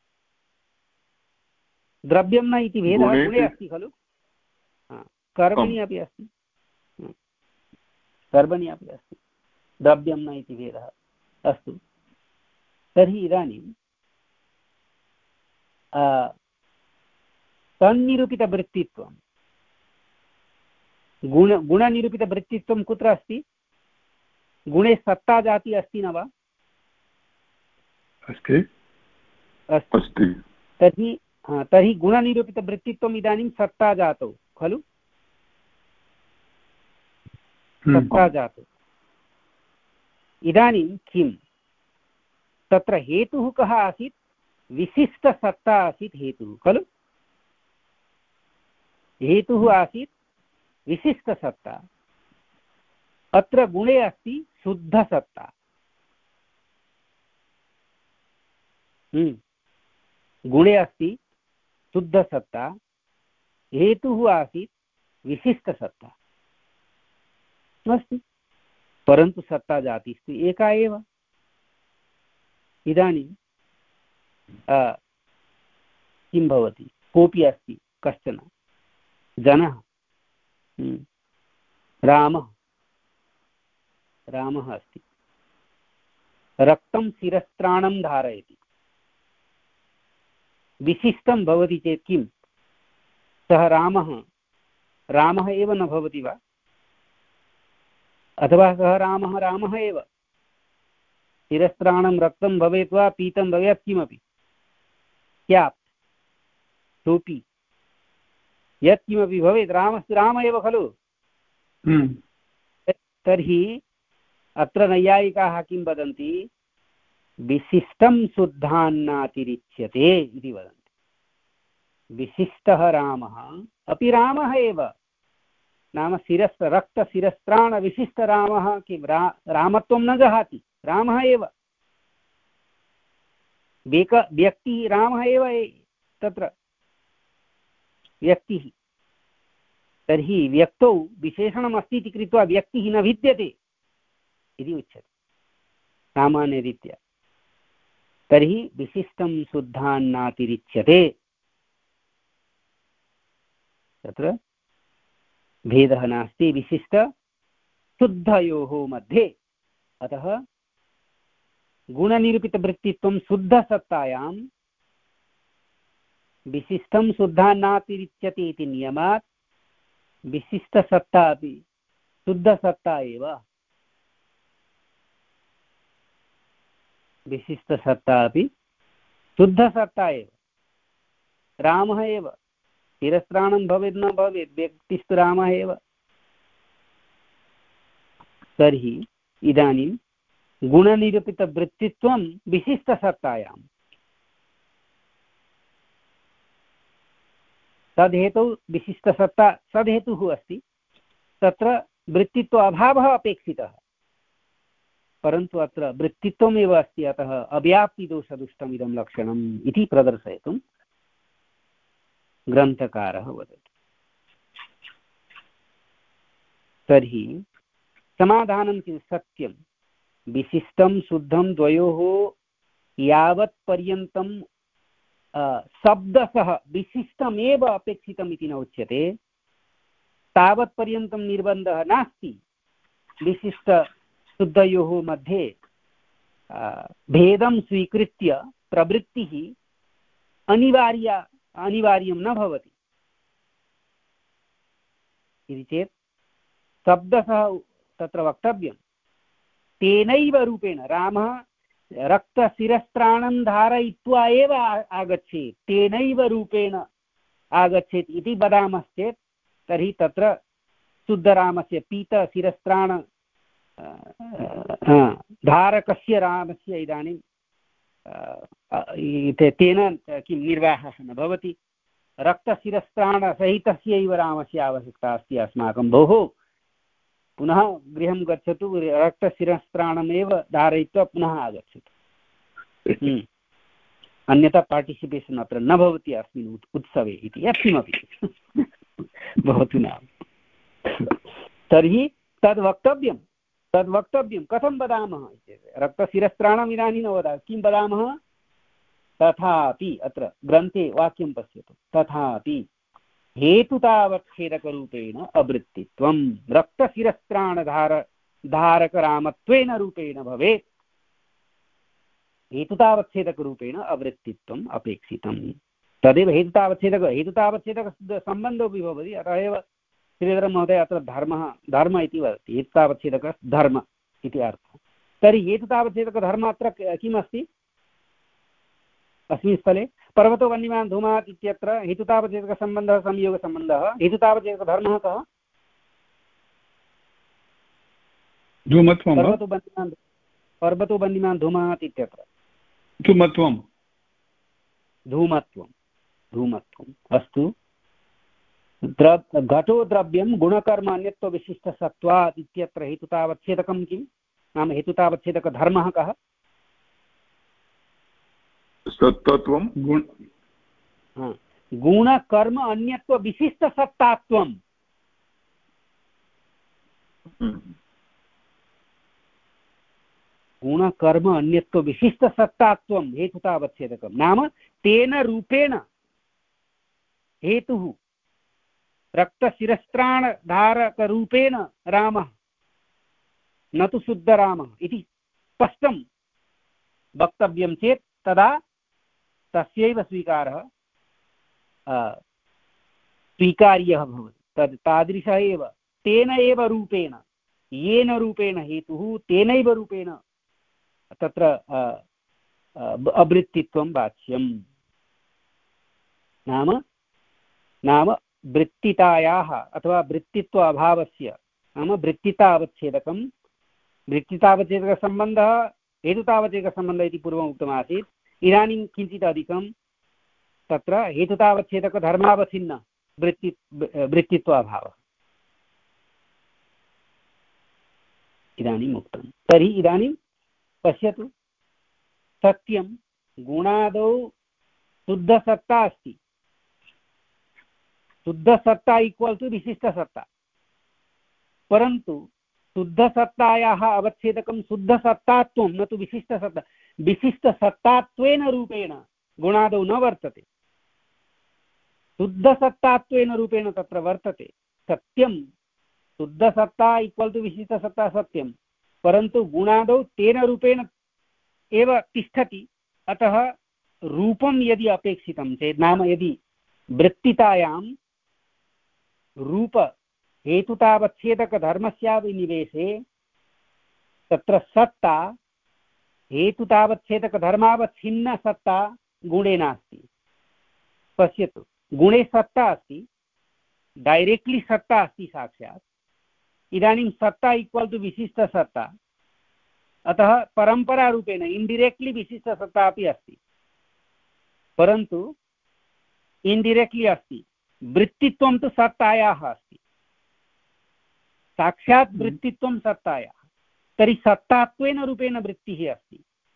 द्रव्यं न इति भेदः गुणे अस्ति खलु, कर्मणि अपि अस्ति, कर्मणि अपि अस्ति द्रव्यं न इति भेदः। अस्तु, तर्हि इदानीं तन्निरूपितवृत्तित्वं, गुण गुणनिरूपितवृत्तित्वं कुत्र अस्ति? गुणे सत्ताजाति अस्ति न वा? अस्ति अस्ति। तर्हि तर्हि गुणनिरूपितवृत्तित्वम् इदानीं सत्ताजातौ खलु, सत्ताजातौ। इदानीं किं तत्र हेतुः कः आसीत्? विशिष्टसत्ता आसीत् हेतुः खलु, हेतुः आसीत् विशिष्टसत्ता। अत्र गुणे अस्ति शुद्धसत्ता। गुणे अस्ति शुद्धसत्ता, हेतुः आसीत् विशिष्टसत्ता। अस्ति, परन्तु सत्ता जातिस्तु एका एव। इदानीं किं भवति? कोऽपि अस्ति, कश्चन जनः, रामः रामः अस्ति, रक्तं शिरस्त्राणं धारयति। विशिष्टं भवति चेत् किं? सः रामः रामः एव न भवति वा? अथवा सः रामः रामः एव, शिरस्त्राणं रक्तं भवेत् वा पीतं भवेत् किमपि, स्यात् सोऽपि यत्किमपि भवेत् रामस्तु राम एव खलु। तर्हि अत्र नैयायिकाः किं वदन्ति, विशिष्टं शुद्धान्नातिरिच्यते इति वदन्ति। विशिष्टः रामः अपि रामः एव, नाम शिरस् रक्तशिरस्त्राणविशिष्टरामः किं रा रामत्वं न जहाति, रामः एव। वेक व्यक्तिः रामः एव तत्र व्यक्तिः। तर्हि व्यक्तौ विशेषणमस्ति इति कृत्वा व्यक्तिः न भिद्यते इति उच्यते सामान्यरीत्या। तर्हि विशिष्टं शुद्धान्नातिरिच्यते, तत्र भेदः नास्ति विशिष्ट शुद्धयोः मध्ये। अतः गुणनिरूपितवृत्तित्वं शुद्धसत्तायां विशिष्टं शुद्धान्नातिरिच्यते इति नियमात् विशिष्टसत्ता अपि शुद्धसत्ता एव, विशिष्टसत्ता अपि शुद्धसत्ता एव, रामः एव। शिरस्त्राणं भवेत् न भवेत्, व्यक्तिस्तु रामः एव। तर्हि इदानीं गुणनिरूपितवृत्तित्वं विशिष्टसत्तायां, तद्हेतौ विशिष्टसत्ता सद्हेतुः अस्ति, तत्र वृत्तित्व अभावः अपेक्षितः, परन्तु अत्र वृत्तित्वमेव अस्ति, अतः अव्याप्तिदोषदुष्टम् इदं लक्षणम् इति प्रदर्शयितुं ग्रन्थकारः वदति। तर्हि समाधानं किं, सत्यं विशिष्टं शुद्धं द्वयोः यावत् पर्यन्तं शब्दशः विशिष्टमेव अपेक्षितम् इति न उच्यते, तावत् पर्यन्तं निर्बन्धः नास्ति विशिष्टशुद्धयोः मध्ये भेदं स्वीकृत्य प्रवृत्तिः अनिवार्या अनिवार्यं न भवति इति चेत् शब्दशः तत्र वक्तव्यं। तेनैव रूपेण रामः रक्तशिरस्त्राणं धारयित्वा एव आगच्छेत्, तेनैव रूपेण आगच्छेत् इति वदामश्चेत् तर्हि तत्र शुद्धरामस्य पीतशिरस्त्राण धारकस्य रामस्य इदानीं तेन किं निर्वाहः न भवति। रक्तशिरस्त्राणसहितस्यैव रामस्य आवश्यकता अस्ति अस्माकं। भोः पुनः गृहं गच्छतु, रक्तशिरस्त्राणमेव धारयित्वा पुनः आगच्छतु, अन्यथा पार्टिसिपेशन् अत्र न भवति अस्मिन् उत्सवे इति यत्किमपि भवतु नाम। तर्हि तद् वक्तव्यं, तद् वक्तव्यं कथं वदामः चेत् रक्तशिरस्त्राणम् इदानीं न वदामः, किं वदामः, तथापि अत्र ग्रन्थे वाक्यं पश्यतु, तथापि हेतुतावच्छेदकरूपेण अवृत्तित्वं रक्तशिरस्त्राणधार धारकरामत्वेन रूपेण भवेत्, हेतुतावच्छेदकरूपेण अवृत्तित्वम् अपेक्षितं। तदेव हेतुतावच्छेदक हेतुतावच्छेदकसम्बन्धोऽपि भवति। अतः एव श्रीधरं महोदय अत्र धर्मः धर्म इति वदति, हेतुतावच्छेदकः धर्म इति अर्थः। तर्हि हेतुतावच्छेदकधर्म अत्र किमस्ति अस्मिन् स्थले, पर्वतो वह्निमान् धूमात् इत्यत्र हेतुतावच्छेदकसम्बन्धः संयोगसम्बन्धः, हेतुतावच्छेदकधर्मः कः, धूमत्वं। पर्वतो वह्निमान् पर्वतो वह्निमान् धूमात् इत्यत्र धूमत्वं धूमत्वं धूमत्वम् अस्तु। द्र घटो द्रव्यं गुणकर्म अन्यत्वविशिष्टसत्त्वात् इत्यत्र हेतुतावच्छेदकं किं, नाम हेतुतावच्छेदकधर्मः कः, सत्त्वं गुण गुणकर्म अन्यत्वविशिष्टसत्तात्वं। गुणकर्म अन्यत्वविशिष्टसत्तात्वं हेतुतावच्छेदकं, नाम तेन रूपेण हेतुः रक्तशिरस्त्राणधारकरूपेण रामः, न तु शुद्धरामः इति स्पष्टं वक्तव्यं चेत् तदा तस्यैव स्वीकारः स्वीकार्यः भवति। तद् तादृशः एव तेन एव रूपेण येन रूपेण हेतुः तेनैव रूपेण तत्र अवृत्तित्वं वाच्यम्। नाम नाम वृत्तितायाः अथवा वृत्तित्व अभावस्य नाम वृत्तितावच्छेदकं वृत्तितावच्छेदकसम्बन्धः हेतुतावच्छेदकसम्बन्धः इति पूर्वम् उक्तमासीत्। इदानीं किञ्चित् अधिकं तत्र हेतुतावच्छेदकधर्मावच्छिन्न वृत्ति वृत्तित्व अभावः इदानीम् उक्तं। तर्हि इदानीं पश्यतु, सत्यं गुणादौ शुद्धसत्ता अस्ति। शुद्धसत्ता इक्वल् टु विशिष्टसत्ता, परन्तु शुद्धसत्तायाः अवच्छेदकं शुद्धसत्तात्वं न तु विशिष्टसत्ता। विशिष्टसत्तात्वेन रूपेण गुणादौ न वर्तते, शुद्धसत्तात्वेन रूपेण तत्र वर्तते। सत्यं शुद्धसत्ता इक्वल् टु विशिष्टसत्ता सत्यं, परन्तु गुणादौ तेन रूपेण एव तिष्ठति। अतः रूपं यदि अपेक्षितं चेत्, नाम यदि वृत्तितायां रूप हेतुतावच्छेदकधर्मस्यापि निवेशे तत्र सत्ता हेतुतावच्छेदकधर्मावच्छिन्न सत्ता गुणे नास्ति। पश्यतु, गुणे सत्ता अस्ति, डैरेक्ट्लि सत्ता अस्ति साक्षात्। इदानीं सत्ता इक्वल् टु विशिष्टसत्ता, अतः परम्परारूपेण इन्डिरेक्ट्लि विशिष्टसत्ता अपि अस्ति, परन्तु इन्डिरेक्ट्लि अस्ति। वृत्तित्वं तु सत्तायाः अस्ति, साक्षात् वृत्तित्वं सत्तायाः। तर्हि सत्तात्वेन रूपेण वृत्तिः अस्ति,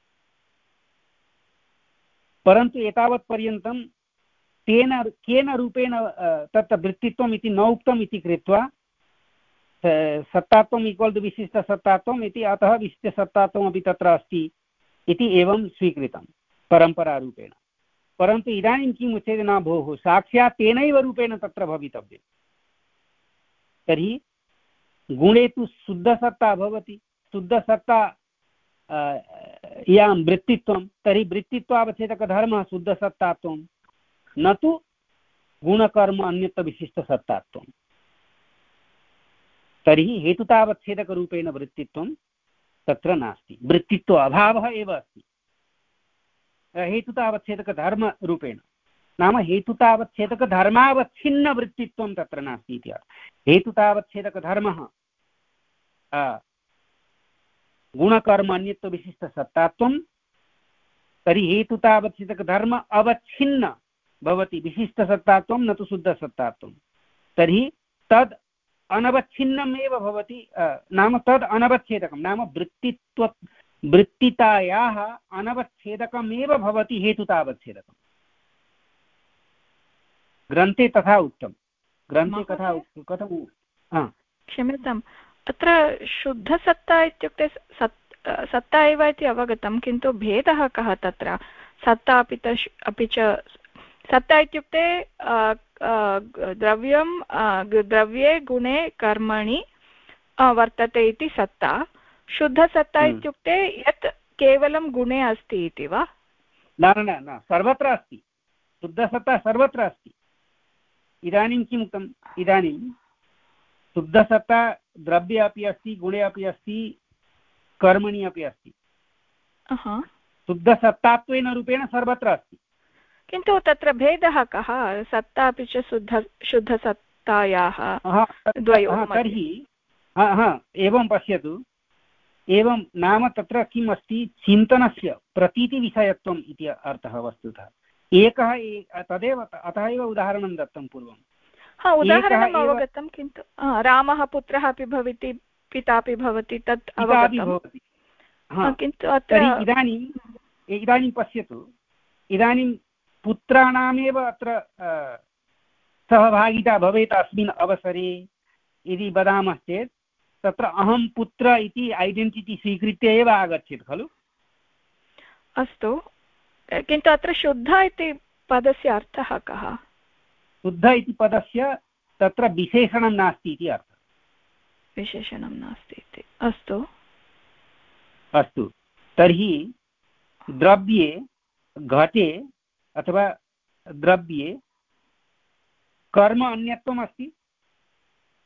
परन्तु एतावत् पर्यन्तं तेन केन रूपेण तत् वृत्तित्वम् इति न उक्तम् इति कृत्वा सत्तात्वम् इक्वल् टु विशिष्टसत्तात्वम् इति, अतः विशिष्टसत्तात्वमपि तत्र अस्ति इति एवं स्वीकृतं परम्परारूपेण। परन्तु इदानीं किम् उच्यते, न भोः, साक्षात् तेनैव रूपेण तत्र भवितव्यं। तर्हि गुणे तु शुद्धसत्ता भवति, शुद्धसत्ता यां वृत्तित्वं, तर्हि वृत्तित्वावच्छेदकधर्मः शुद्धसत्तात्वं, न तु गुणकर्म अन्यत्र विशिष्टसत्तात्वं। तर्हि हेतुतावच्छेदकरूपेण वृत्तित्वं तत्र नास्ति, वृत्तित्व अभावः एव अस्ति हेतुतावच्छेदकधर्मरूपेण। नाम हेतुतावच्छेदकधर्मावच्छिन्न वृत्तित्वं तत्र नास्ति इति अर्थः। हेतुतावच्छेदकधर्मः गुणकर्म अन्यत्व विशिष्टसत्तात्वं, तर्हि हेतुतावच्छेदकधर्म अवच्छिन्न भवति विशिष्टसत्तात्वं, न तु शुद्धसत्तात्वं। तर्हि तद् अनवच्छिन्नम् एव भवति, नाम तद् अनवच्छेदकं, नाम वृत्तित्व वृत्तितायाः अनवच्छेदकमेव भवति हेतुतावच्छेदकम्। ग्रन्थे तथा उक्तं। ग्रन्थे कथा कथं, क्षम्यताम्, अत्र शुद्धसत्ता इत्युक्ते सत्ता एव इति अवगतं, किन्तु भेदः कः तत्र? सत्ता अपि च अपि च सत्ता इत्युक्ते द्रव्यं द्रव्ये गुणे कर्मणि वर्तते इति सत्ता। शुद्धसत्ता इत्युक्ते यत् केवलं गुणे अस्ति इति वा? न न न, सर्वत्र अस्ति शुद्धसत्ता, सर्वत्र अस्ति। इदानीं किम् उक्तम्? इदानीं शुद्धसत्ता द्रव्ये अपि अस्ति, गुणे अपि अस्ति, कर्मणि अपि अस्ति। शुद्धसत्तात्वेन रूपेण सर्वत्र अस्ति, किन्तु तत्र भेदः कः? सत्ता अपि च शुद्ध शुद्धसत्तायाः द्वयोः। तर्हि एवं पश्यतु, एवं नाम तत्र किम् अस्ति, चिन्तनस्य प्रतीतिविषयत्वम् इति अर्थः वस्तुतः। एकः तदेव, अतः एव उदाहरणं दत्तं पूर्वं। हा, उदाहरणम् अवगतं, किन्तु रामः पुत्रः अपि भवति, पिता अपि भवति, तत् अवगतं, किन्तु अत्र इदानीम् इदानीं पश्यतु, इदानीं पुत्राणामेव अत्र सहभागिता भवेत् अस्मिन् अवसरे यदि वदामः चेत्, तत्र अहं पुत्र इति ऐडेण्टिटि स्वीकृत्य एव आगच्छेत् खलु। अस्तु, किन्तु अत्र शुद्ध इति पदस्य अर्थः कः? शुद्ध इति पदस्य तत्र विशेषणं नास्ति इति अर्थः। विशेषणं नास्ति इति, अस्तु अस्तु। तर्हि द्रव्ये घटे अथवा द्रव्ये कर्म अन्यत्वम् अस्ति,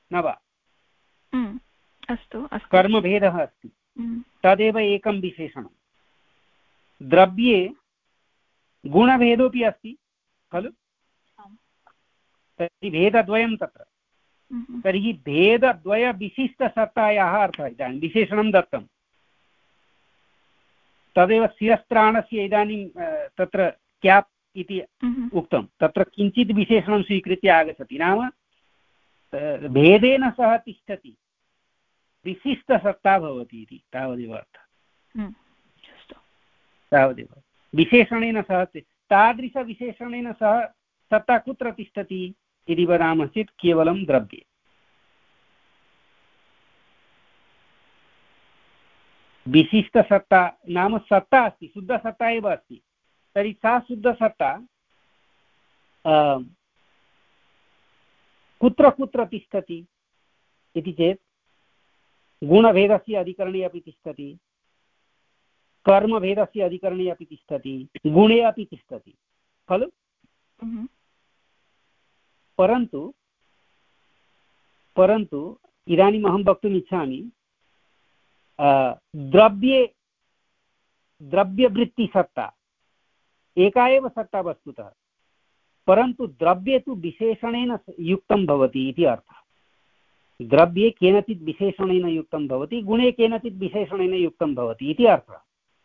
न वा? अस्तु अस्तु, कर्मभेदः अस्ति, तदेव एकं विशेषणं। द्रव्ये गुणभेदोऽपि अस्ति खलु, तर्हि भेदद्वयं तत्र। तर्हि भेदद्वयविशिष्टसत्तायाः अर्थः इदानीं विशेषणं दत्तं, तदेव शिरस्त्राणस्य इदानीं तत्र क्याप् इति उक्तं, तत्र किञ्चित् विशेषणं स्वीकृत्य आगच्छति, नाम भेदेन सह तिष्ठति, विशिष्टसत्ता भवति इति, तावदेव अर्थः। तावदेव विशेषणेन सह, तादृशविशेषणेन सह सत्ता कुत्र तिष्ठति इति वदामः चेत् केवलं द्रव्ये। विशिष्टसत्ता नाम सत्ता अस्ति, शुद्धसत्ता एव अस्ति, तर्हि सा शुद्धसत्ता कुत्र कुत्र तिष्ठति इति चेत् गुणभेदस्य अधिकरणे अपि तिष्ठति, कर्मभेदस्य अधिकरणे अपि तिष्ठति, गुणे अपि तिष्ठति खलु। परन्तु परन्तु इदानीम् अहं वक्तुम् इच्छामि, द्रव्ये द्रव्यवृत्तिसत्ता एका एव सत्ता वस्तुतः, परन्तु द्रव्ये तु विशेषणेन युक्तं भवति इति अर्थः। द्रव्ये केनचित् विशेषणेन युक्तं भवति, गुणे केनचित् विशेषणेन युक्तं भवति इति अर्थः।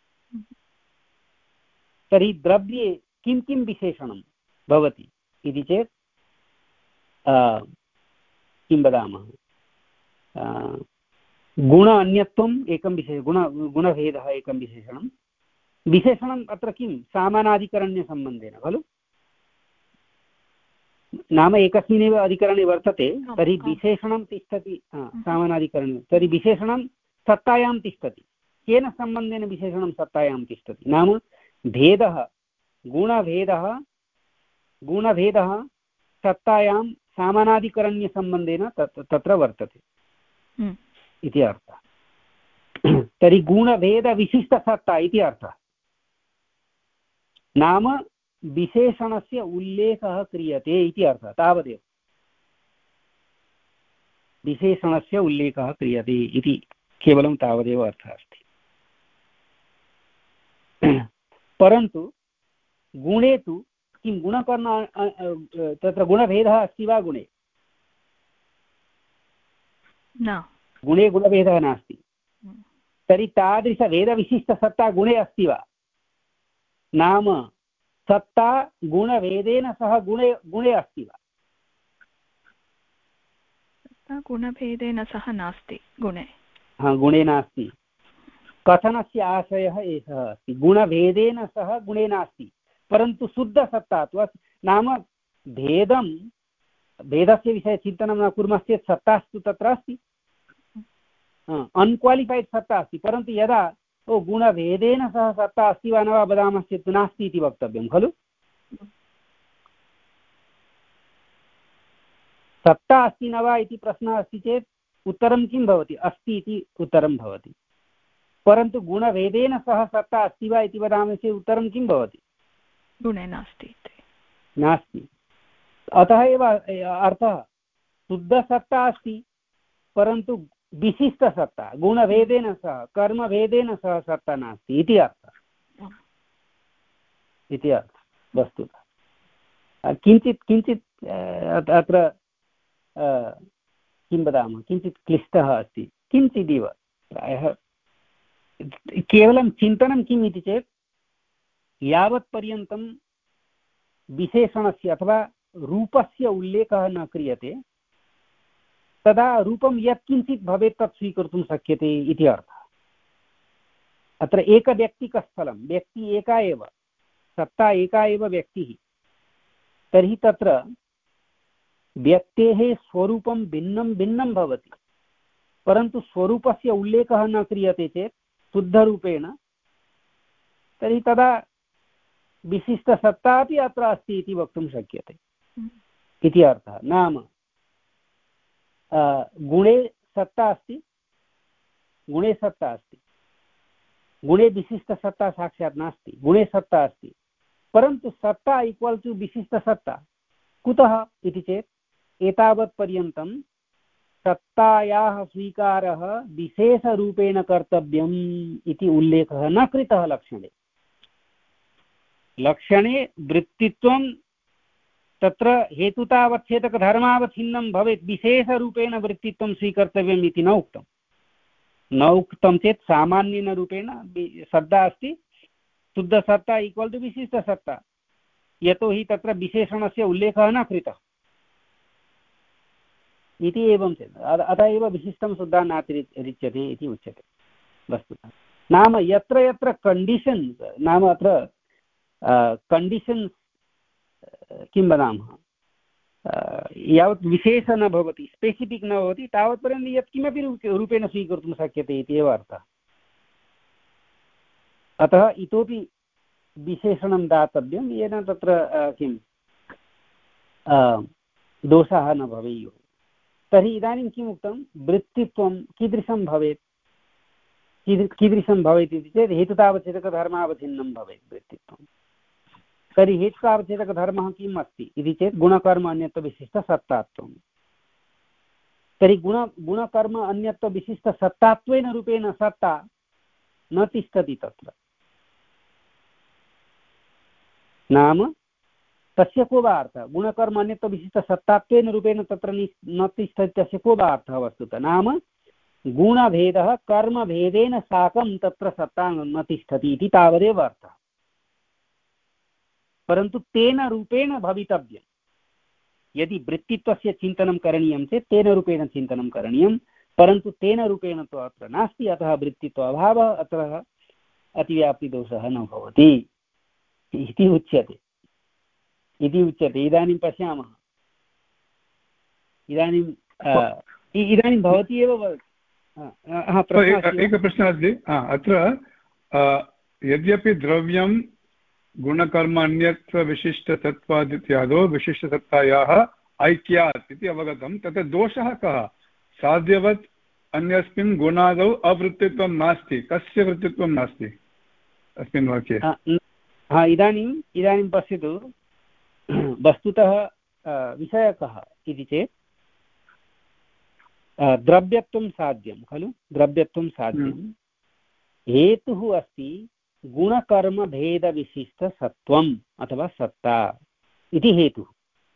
तर्हि द्रव्ये किं किं विशेषणं भवति इति चेत् किं वदामः, गुण अन्यत्वम् एकं विशेष, गुण गुणभेदः एकं विशेषणं। विशेषणम् अत्र किं सामानाधिकरण्यसम्बन्धेन खलु, नाम एकस्मिन्नेव अधिकरणे वर्तते, तर्हि विशेषणं तिष्ठति सामानाधिकरणे, तर्हि विशेषणं सत्तायां तिष्ठति। केन सम्बन्धेन विशेषणं सत्तायां तिष्ठति, नाम भेदः, गुणभेदः गुणभेदः सत्तायां सामानाधिकरण्यसम्बन्धेन तत् तत्र वर्तते इति अर्थः। तर्हि गुणभेदविशिष्टसत्ता इति अर्थः, नाम विशेषणस्य उल्लेखः क्रियते इति अर्थः, तावदेव। विशेषणस्य उल्लेखः क्रियते इति केवलं तावदेव अर्थः अस्ति। परन्तु गुणे तु किं गुणकर्म तत्र गुणभेदः अस्ति वा गुणे? न, गुणे गुणभेदः नास्ति। तर्हि तादृशभेदविशिष्टसत्ता गुणे अस्ति वा? नाम सत्ता गुणभेदेन सह गुणे गुणे अस्ति वा? सत्ता गुणभेदेन सह नास्ति गुणे। हा, गुणे नास्ति। कथनस्य आशयः एषः अस्ति, गुणभेदेन सह गुणे नास्ति, परन्तु शुद्धसत्ता, नाम भेदं भेदस्य विषये चिन्तनं न कुर्मः चेत् सत्तास्तु तत्र अस्ति, अनक्वालिफैड् सत्ता अस्ति, परन्तु यदा ओ गुणभेदेन सह सत्ता अस्ति वा न वा वदामः चेत् नास्ति इति वक्तव्यं खलु। सत्ता अस्ति न वा इति प्रश्नः अस्ति चेत् उत्तरं किं भवति? अस्ति इति उत्तरं भवति। परन्तु गुणभेदेन सह सत्ता अस्ति वा इति वदामः चेत् उत्तरं किं भवति? गुणे नास्ति नास्ति। अतः एव अर्थः शुद्धसत्ता अस्ति, परन्तु विशिष्टसत्ता गुणभेदेन सह कर्मभेदेन सह सत्ता नास्ति इति अर्थः इति अर्थः वस्तुतः। किञ्चित् किञ्चित् अत्र किं वदामः, किञ्चित् क्लिष्टः अस्ति, किञ्चिदिव प्रायः। केवलं चिन्तनं किम् इति चेत् यावत्पर्यन्तं विशेषणस्य अथवा रूपस्य उल्लेखः न क्रियते तदा रूपं यत्किञ्चित् भवेत् तत् स्वीकर्तुं शक्यते इति अर्थः। अत्र एकव्यक्तिकस्थलं, व्यक्ति एका एव, सत्ता एका एव व्यक्तिः, तर्हि तत्र व्यक्तेः स्वरूपं भिन्नं भिन्नं भवति, परन्तु स्वरूपस्य उल्लेखः न क्रियते चेत् शुद्धरूपेण, तर्हि तदा विशिष्टसत्ता अपि अत्र अस्ति इति वक्तुं शक्यते इति अर्थः। नाम गुणे सत्ता अस्ति, गुणे सत्ता अस्ति, गुणे विशिष्टसत्ता साक्षात् नास्ति, गुणे सत्ता अस्ति, परन्तु सत्ता इक्वल् टु विशिष्टसत्ता कुतः इति चेत् एतावत्पर्यन्तं सत्तायाः स्वीकारः विशेषरूपेण कर्तव्यम् इति उल्लेखः न कृतः लक्षणे। लक्षणे वृत्तित्वं तत्र हेतुतावच्छेदकधर्मावच्छिन्नं भवेत्, विशेषरूपेण वृत्तित्वं स्वीकर्तव्यम् इति न उक्तं। न उक्तं चेत् सामान्येन रूपेण सत्ता अस्ति, शुद्धसत्ता इक्वल् टु विशिष्टसत्ता, यतोहि तत्र विशेषणस्य उल्लेखः न कृतः इति। एवं चेत् अतः एव विशिष्टं शुद्धः नातिरिच्यते इति उच्यते वस्तुतः। नाम यत्र यत्र कण्डीषन्स्, नाम अत्र कण्डीषन्स् किं वदामः, यावत् विशेष न भवति, स्पेसिफिक् न भवति, तावत्पर्यन्तं यत्किमपि रूपेण स्वीकर्तुं शक्यते इति एव अर्थः। अतः इतोपि विशेषणं दातव्यं येन तत्र किं दोषाः न भवेयुः। तर्हि इदानीं किम् उक्तं, वृत्तित्वं कीदृशं भवेत्, कीदृशं भवेत् इति चेत् हेतुतावच्छेदकधर्मावच्छिन्नं भवेत् वृत्तित्वं। तर्हि हेतुतावच्छेदकधर्मः किम् अस्ति इति चेत् गुणकर्म अन्यत्वविशिष्टसत्तात्वं। तर्हि गुण गुणकर्म अन्यत्वविशिष्टसत्तात्वेन रूपेण सत्ता न तिष्ठति तत्र। नाम तस्य को वा अर्थः, गुणकर्म अन्यत्वविशिष्टसत्तात्वेन रूपेण तत्र न तिष्ठति, तस्य को वा अर्थः वस्तुतः। नाम गुणभेदः कर्मभेदेन साकं तत्र सत्ता न तिष्ठति इति तावदेव अर्थः। परन्तु तेन रूपेण भवितव्यं। यदि वृत्तित्वस्य चिन्तनं करणीयं चेत् तेन रूपेण चिन्तनं करणीयं, परन्तु तेन रूपेण तु अत्र नास्ति, अतः वृत्तित्व अभावः, अत्र अतिव्याप्तिदोषः न भवति इति उच्यते इति उच्यते। इदानीं पश्यामः, इदानीं इदानीं भवती एव एकः प्रश्नः अस्ति अत्र। यद्यपि द्रव्यं गुणकर्म अन्यत्व विशिष्टसत्त्वादित्यादौ विशिष्टसत्तायाः ऐक्यात् इति अवगतं, तत्र दोषः कः? साध्यवत् अन्यस्मिन् गुणादौ अवृत्तित्वं नास्ति, कस्य वृत्तित्वं नास्ति अस्मिन् वाक्ये? इदानीम् इदानीं पश्यतु, वस्तुतः विषयः कः इति चेत् द्रव्यत्वं साध्यं खलु, द्रव्यत्वं साध्यं। हेतुः अस्ति गुणकर्मभेदविशिष्टसत्त्वम् अथवा सत्ता इति हेतुः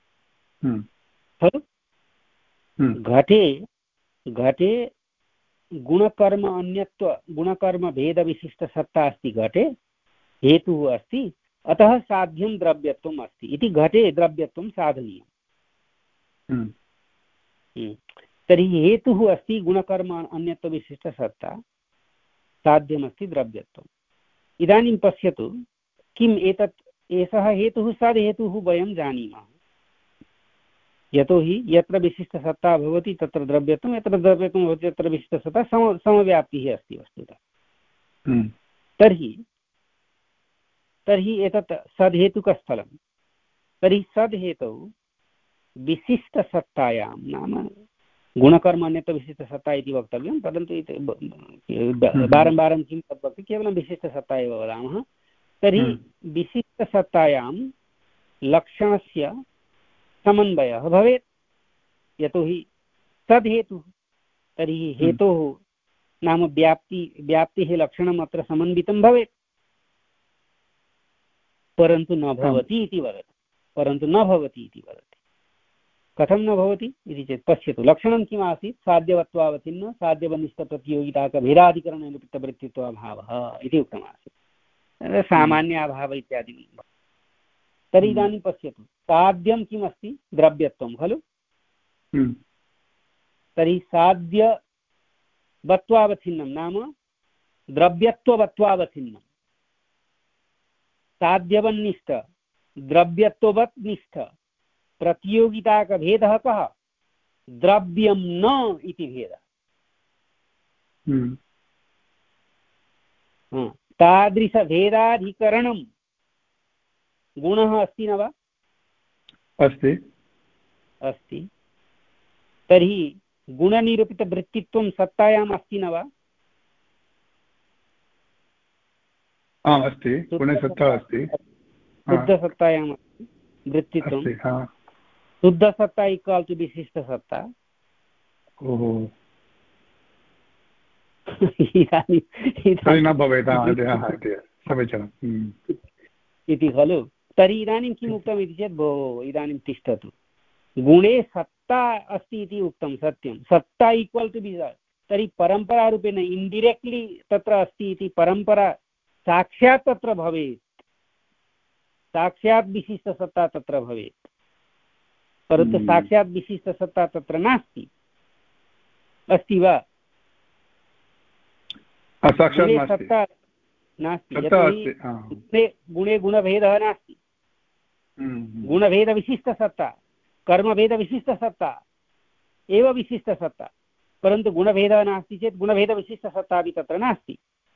खलु। घटे घटे गुणकर्म अन्यत्व गुणकर्मभेदविशिष्टसत्ता अस्ति घटे, हेतुः अस्ति, अतः साध्यं द्रव्यत्वम् अस्ति इति घटे द्रव्यत्वं साधनीयम्। तर्हि हेतुः अस्ति गुणकर्म अन्यत्वविशिष्टसत्ता, साध्यमस्ति द्रव्यत्वम्। इदानीं पश्यतु, किम् एतत् एषः हेतुः सद्हेतुः वयं जानीमः, यतोहि यत्र विशिष्टसत्ता भवति तत्र द्रव्यत्वं, यत्र द्रव्यत्वं भवति तत्र विशिष्टसत्ता सम समव्याप्तिः अस्ति वस्तुतः। तर्हि तर्हि एतत् सद्हेतुकस्थलं, तर्हि सद्हेतौ विशिष्टसत्तायां, नाम गुणकर्म अन्यत्वविशिष्टसत्ता इति वक्तव्यं, परन्तु वारं वारं किं वक्तव्यं, केवलं विशिष्टसत्ता एव वदामः। तर्हि विशिष्टसत्तायां लक्षणस्य समन्वयः भवेत्, यतोहि तद्हेतुः। तर्हि हेतोः नाम व्याप्ति व्याप्तिः लक्षणम् अत्र समन्वितं भवेत्, परन्तु न भवति इति वदति, परन्तु न भवति इति वदति। कथं न भवति इति चेत् पश्यतु, लक्षणं किम् आसीत्? साध्यवत्वावच्छिन्न साध्यवनिष्ठप्रतियोगिताकभेदाधिकरणनिमित्तवृत्तित्वाभावः इति उक्तमासीत्, सामान्याभावः इत्यादि। तर्हि इदानीं पश्यतु, साध्यं किम् अस्ति? द्रव्यत्वं खलु। तर्हि साध्यवत्वावच्छिन्नं नाम द्रव्यत्ववत्वावच्छिन्नं, साध्यवन्निष्ठ द्रव्यत्ववत् निष्ठ प्रतियोगिता का भेदः कः? द्रव्यं न इति भेदः। तादृशभेदाधिकरणं गुणः अस्ति न वा? अस्ति अस्ति। तर्हि गुणनिरूपितवृत्तित्वं सत्तायाम् अस्ति न वा? आम् अस्ति, गुणसत्ता अस्ति, शुद्धसत्तायाम् अस्ति वृत्तित्वं। शुद्धसत्ता इक्वल् टु विशिष्टसत्ता, ओहो इदानीं न भवेत् समीचीनम् इति खलु। तर्हि इदानीं किम् उक्तम् इति चेत् भो इदानीं तिष्ठतु, गुणे सत्ता अस्ति इति उक्तं सत्यं, सत्ता ఈక్వల్ टु बिजार्, तर्हि परम्परारूपेण इन्डिरेक्ट्लि तत्र अस्ति इति परम्परा साक्षात् तत्र भवेत्, साक्षात् विशिष्टसत्ता तत्र भवेत्, परन्तु साक्षात् विशिष्टसत्ता तत्र नास्ति। अस्ति वा? सत्ता नास्ति, यतोहि गुणे गुणभेदः नास्ति, गुणभेदविशिष्टसत्ता, कर्मभेदविशिष्टसत्ता एव विशिष्टसत्ता, परन्तु गुणभेदः नास्ति चेत् गुणभेदविशिष्टसत्ता अपि तत्र नास्ति।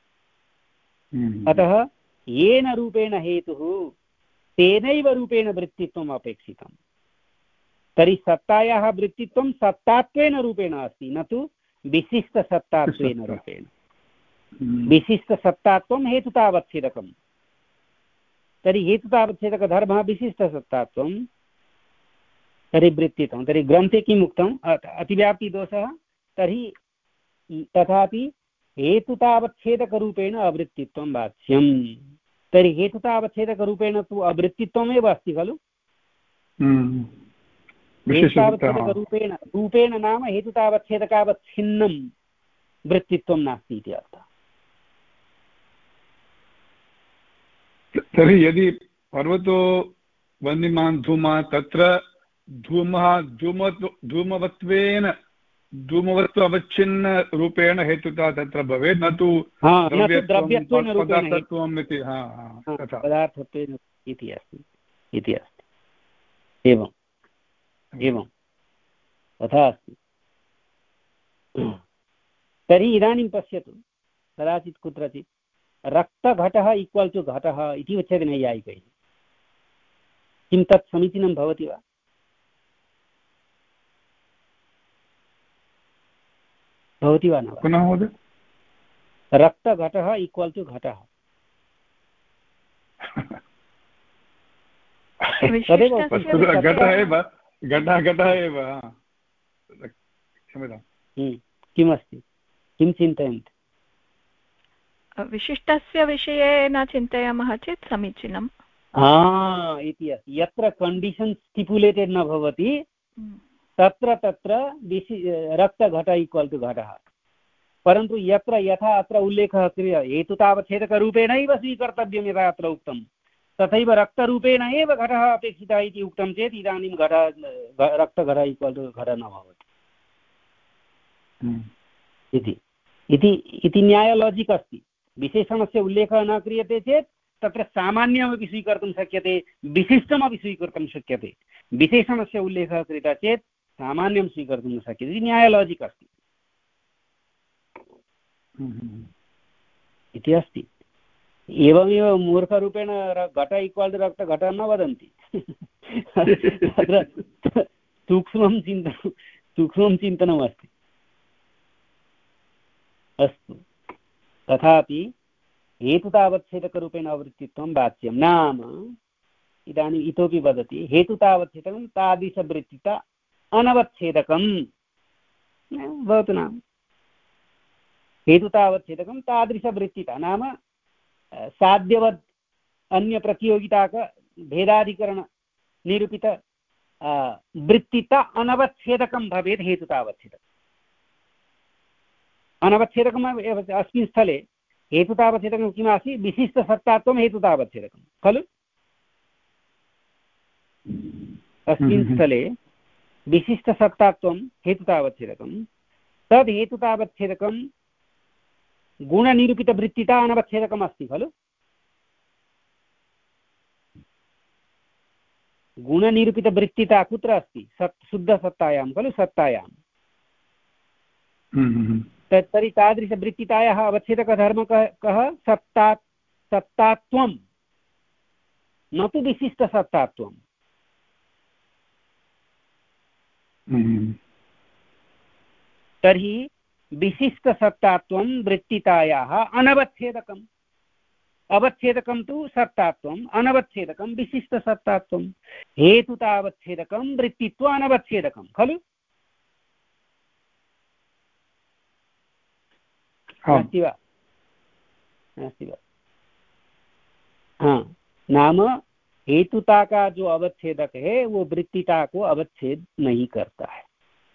अतः येन रूपेण हेतुः तेनैव रूपेण वृत्तित्वम् अपेक्षितम्। तर्हि सत्तायाः वृत्तित्वं सत्तात्वेन रूपेण अस्ति, न तु विशिष्टसत्तात्वेन रूपेण। विशिष्टसत्तात्वं हेतुतावच्छेदकम्, तर्हि हेतुतावच्छेदकधर्मः विशिष्टसत्तात्वं, तर्हि वृत्तित्वं। तर्हि ग्रन्थे किम् उक्तम्? अतिव्याप्तिदोषः, तर्हि तथापि हेतुतावच्छेदकरूपेण अवृत्तित्वं वाच्यम्। तर्हि हेतुतावच्छेदकरूपेण तु अवृत्तित्वमेव अस्ति खलु। हेतुतावच्छेदकरूपेण रूपेण नाम हेतुतावच्छेदकावच्छिन्नं वृत्तित्वं नास्ति इति अर्थः। तर्हि यदि पर्वतो वह्निमान् धूमः, तत्र धूमः धूम धूमवत्वेन धूमवत्व अवच्छिन्न रूपेण हेतुता तत्र भवेत्, न तु पदार्थत्वम् इति पदार्थत्वेन इति अस्ति इति अस्ति। एवम् एवं तथा अस्ति। तर्हि इदानीं पश्यतु, कदाचित् कुत्रचित् रक्तघटः ఈక్వల్ टु घटः इति उच्यते नैयायिकैः। किं तत् समीचीनं भवति वा? भवति वा न वा? पुनः महोदय, रक्तघटः ఈక్వల్ टु घटः, घटः एव, घटः घटः एव। क्षम्यताम्, किमस्ति, किं चिन्तयन्ति? विशिष्टस्य विषये न चिन्तयामः चेत् समीचीनम् इति अस्ति। यत्र कण्डीशन् स्टिपुलेटेड् न भवति तत्र तत्र रक्तघट ఈక్వల్ टु घटः, परन्तु यत्र यथा अत्र उल्लेखः क्रियते हेतुतावच्छेदकरूपेणैव स्वीकर्तव्यं यथा अत्र उक्तं, तथैव रक्तरूपेण एव घटः अपेक्षितः इति उक्तं चेत् इदानीं घट रक्तघट ఈక్వల్ टु घट न भवति इति इति न्यायलाजिक् अस्ति। विशेषणस्य उल्लेखः न क्रियते चेत् तत्र सामान्यमपि स्वीकर्तुं शक्यते, विशिष्टमपि स्वीकर्तुं शक्यते। विशेषणस्य उल्लेखः क्रियते चेत् सामान्यं स्वीकर्तुं न शक्यते, इति न्यायलाजिक् अस्ति इति अस्ति। एवमेव मूर्खरूपेण घट ఈక్వల్ टु रक्त घट न वदन्ति। तत्र सूक्ष्मं चिन्तनं सूक्ष्मं चिन्तनमस्ति। अस्तु, तथापि हेतुतावच्छेदकरूपेण अवृत्तित्वं वाच्यं नाम, इदानीम् इतोपि वदति, हेतुतावच्छेदकं तादृशवृत्तिता अनवच्छेदकं भवतु नाम। हेतुतावच्छेदकं तादृशवृत्तिता नाम साध्यवद् अन्यप्रतियोगिताक भेदाधिकरण निरूपित वृत्तिता अनवच्छेदकं भवेत् हेतुतावच्छेदकम्। अनवच्छेदकम् अस्मिन् स्थले हेतुतावच्छेदकं किमासीत्? विशिष्टसत्तात्वं हेतुतावच्छेदकं खलु। अस्मिन् स्थले विशिष्टसत्तात्वं हेतुतावच्छेदकं, तद् हेतुतावच्छेदकं गुणनिरूपितवृत्तिता अनवच्छेदकम् अस्ति खलु। गुणनिरूपितवृत्तिता कुत्र अस्ति? सत् शुद्धसत्तायां खलु, सत्तायां। तर्हि तादृशवृत्तितायाः अवच्छेदकधर्मः कः? सत्ता सत्तात्वं, न तु विशिष्टसत्तात्वम्। तर्हि विशिष्टसत्तात्वं वृत्तितायाः अनवच्छेदकम्, अवच्छेदकं तु सत्तात्वम्, अनवच्छेदकं विशिष्टसत्तात्वं। हेतुतावच्छेदकं वृत्तित्व अनवच्छेदकं खलु। नास्ति वा नास्ति वा हाँ नाम हेतुता का जो अवच्छेदक है वो वृत्तिता को अवच्छेद नहीं करता है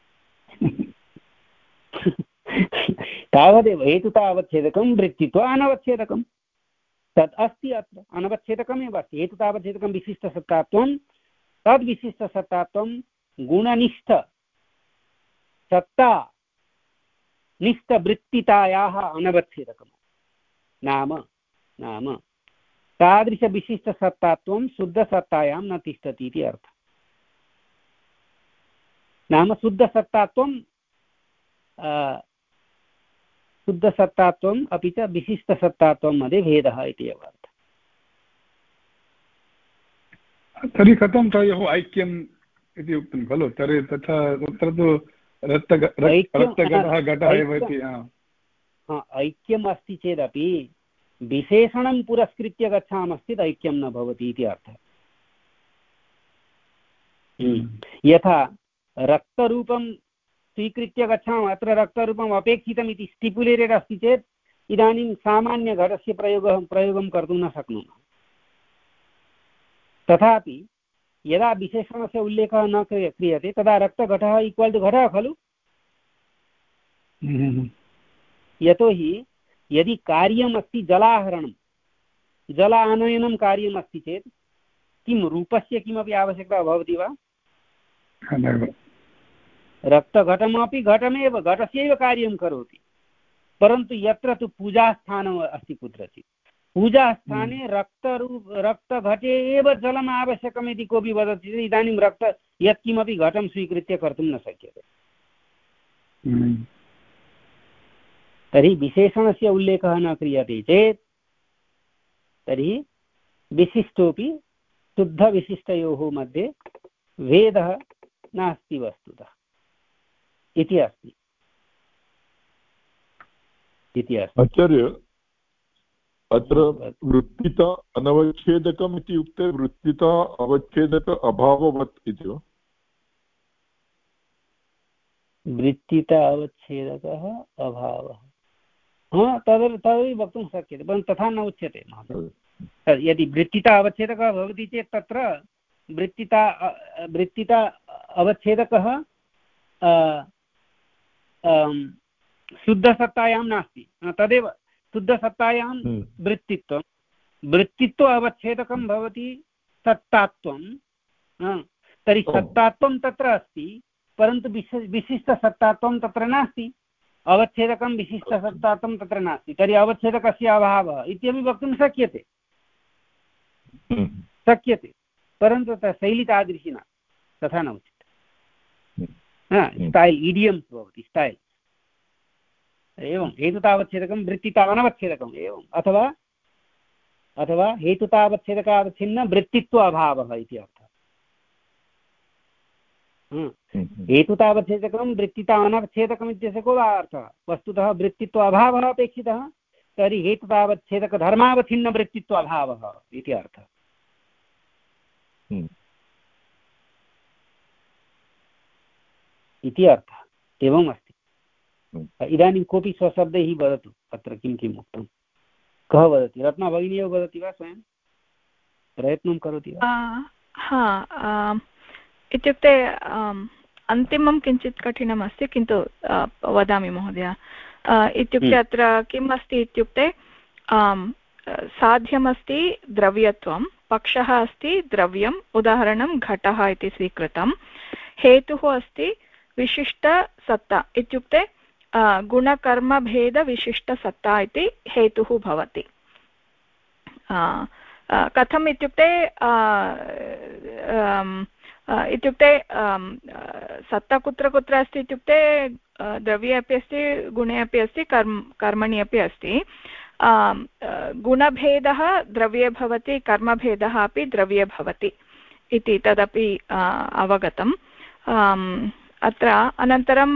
तावदेव हेतुता अवच्छेदकं वृत्तित्व अनवच्छेदकं तत् अस्ति अत्र अनवच्छेदकमेव अस्ति हेतुतावच्छेदकं विशिष्टसत्तात्वं तद्विशिष्टसत्तात्वं गुणनिष्ठ सत्ता निष्ठवृत्तितायाः अनवच्छेदकं नाम नाम तादृशविशिष्टसत्तात्वं शुद्धसत्तायां न तिष्ठति इति अर्थः नाम शुद्धसत्तात्वं शुद्धसत्तात्वम् अपि च विशिष्टसत्तात्वं मध्ये भेदः इति एव अर्थः तर्हि कथं तयोः ऐक्यम् इति उक्तं खलु तर्हि तथा तत्र तु रक्तघटः घटः एव इति ऐक्यम् अस्ति चेदपि विशेषणं पुरस्कृत्य गच्छामश्चेत् ऐक्यं न भवति इति अर्थः यथा रक्तरूपं स्वीकृत्य गच्छामः अत्र रक्तरूपम् अपेक्षितम् इति स्टिपुलेटेड् अस्ति चेत् इदानीं सामान्यघटस्य प्रयोगः प्रयोगं कर्तुं न शक्नुमः तथापि यदा विशेषणस्य उल्लेखः न क्रियते तदा रक्तघटः इक्वल् टु घटः खलु यतोहि यदि कार्यम् अस्ति जलाहरणं जल आनयनं कार्यम् अस्ति चेत् किं रूपस्य किमपि आवश्यकता भवति वा रक्तघटमपि घटमेव घटस्यैव कार्यं करोति परन्तु यत्र तु पूजास्थानम् अस्ति कुत्रचित् पूजास्थाने रक्तरूप रक्तघटे एव जलम् आवश्यकम् इति कोऽपि वदति चेत् इदानीं रक्त यत्किमपि घटं स्वीकृत्य कर्तुं न शक्यते तर्हि विशेषणस्य उल्लेखः न क्रियते चेत् तर्हि विशिष्टोऽपि शुद्धविशिष्टयोः मध्ये भेदः नास्ति वस्तुतः इति अस्ति इति अस्ति आचार्य अत्र वृत्तिता अनवच्छेदकम् इति उक्ते वृत्तिता अवच्छेदक अभाववत् इति वा वृत्तिता अवच्छेदकः अभावः हा तद् तदपि वक्तुं शक्यते परन्तु तथा न उच्यते महोदय यदि वृत्तिता अवच्छेदकः भवति चेत् तत्र वृत्तिता वृत्तिता अवच्छेदकः शुद्धसत्तायां नास्ति तदेव शुद्धसत्तायां वृत्तित्वं वृत्तित्व अवच्छेदकं भवति सत्तात्वं तर्हि सत्तात्वं तत्र अस्ति परन्तु विशिष्टसत्तात्वं तत्र नास्ति अवच्छेदकं विशिष्टसत्तात्वं तत्र नास्ति तर्हि अवच्छेदकस्य अभावः इत्यपि वक्तुं शक्यते शक्यते परन्तु शैली तादृशी न तथा न उच्यते स्टैल् इडियम्स् भवति स्टैल् एवं हेतुतावच्छेदकं वृत्तिता अनवच्छेदकम् एवम् अथवा अथवा हेतुतावच्छेदकावच्छिन्न वृत्तित्व अभावः इति अर्थः हेतुतावच्छेदकं वृत्तिता अनवच्छेदकम् इत्यस्य को वा अर्थः वस्तुतः वृत्तित्व अभावः अपेक्षितः तर्हि हेतुतावच्छेदकधर्मावच्छिन्न वृत्तित्व अभावः इति अर्थः इति अर्थः एवम् अस्ति इदानीं कोऽपि स्वशब्दैः वदतु अत्र किं किम् उक्तं कः वदति रत्ना भगिनी एव वदति वा स्वयं प्रयत्नं करोति वा हा इत्युक्ते अन्तिमं किञ्चित् कठिनम् अस्ति किन्तु वदामि महोदय इत्युक्ते अत्र किम् अस्ति इत्युक्ते साध्यमस्ति द्रव्यत्वं पक्षः अस्ति द्रव्यम् उदाहरणं घटः इति स्वीकृतं हेतुः अस्ति विशिष्टसत्ता इत्युक्ते गुणकर्मभेदविशिष्टसत्ता इति हेतुः भवति कथम् इत्युक्ते इत्युक्ते सत्ता कुत्र कुत्र अस्ति इत्युक्ते द्रव्ये अपि अस्ति गुणे अपि अस्ति कर्म कर्मणि अपि अस्ति गुणभेदः द्रव्ये भवति कर्मभेदः अपि द्रव्ये भवति इति तदपि अवगतम् अत्र अनन्तरं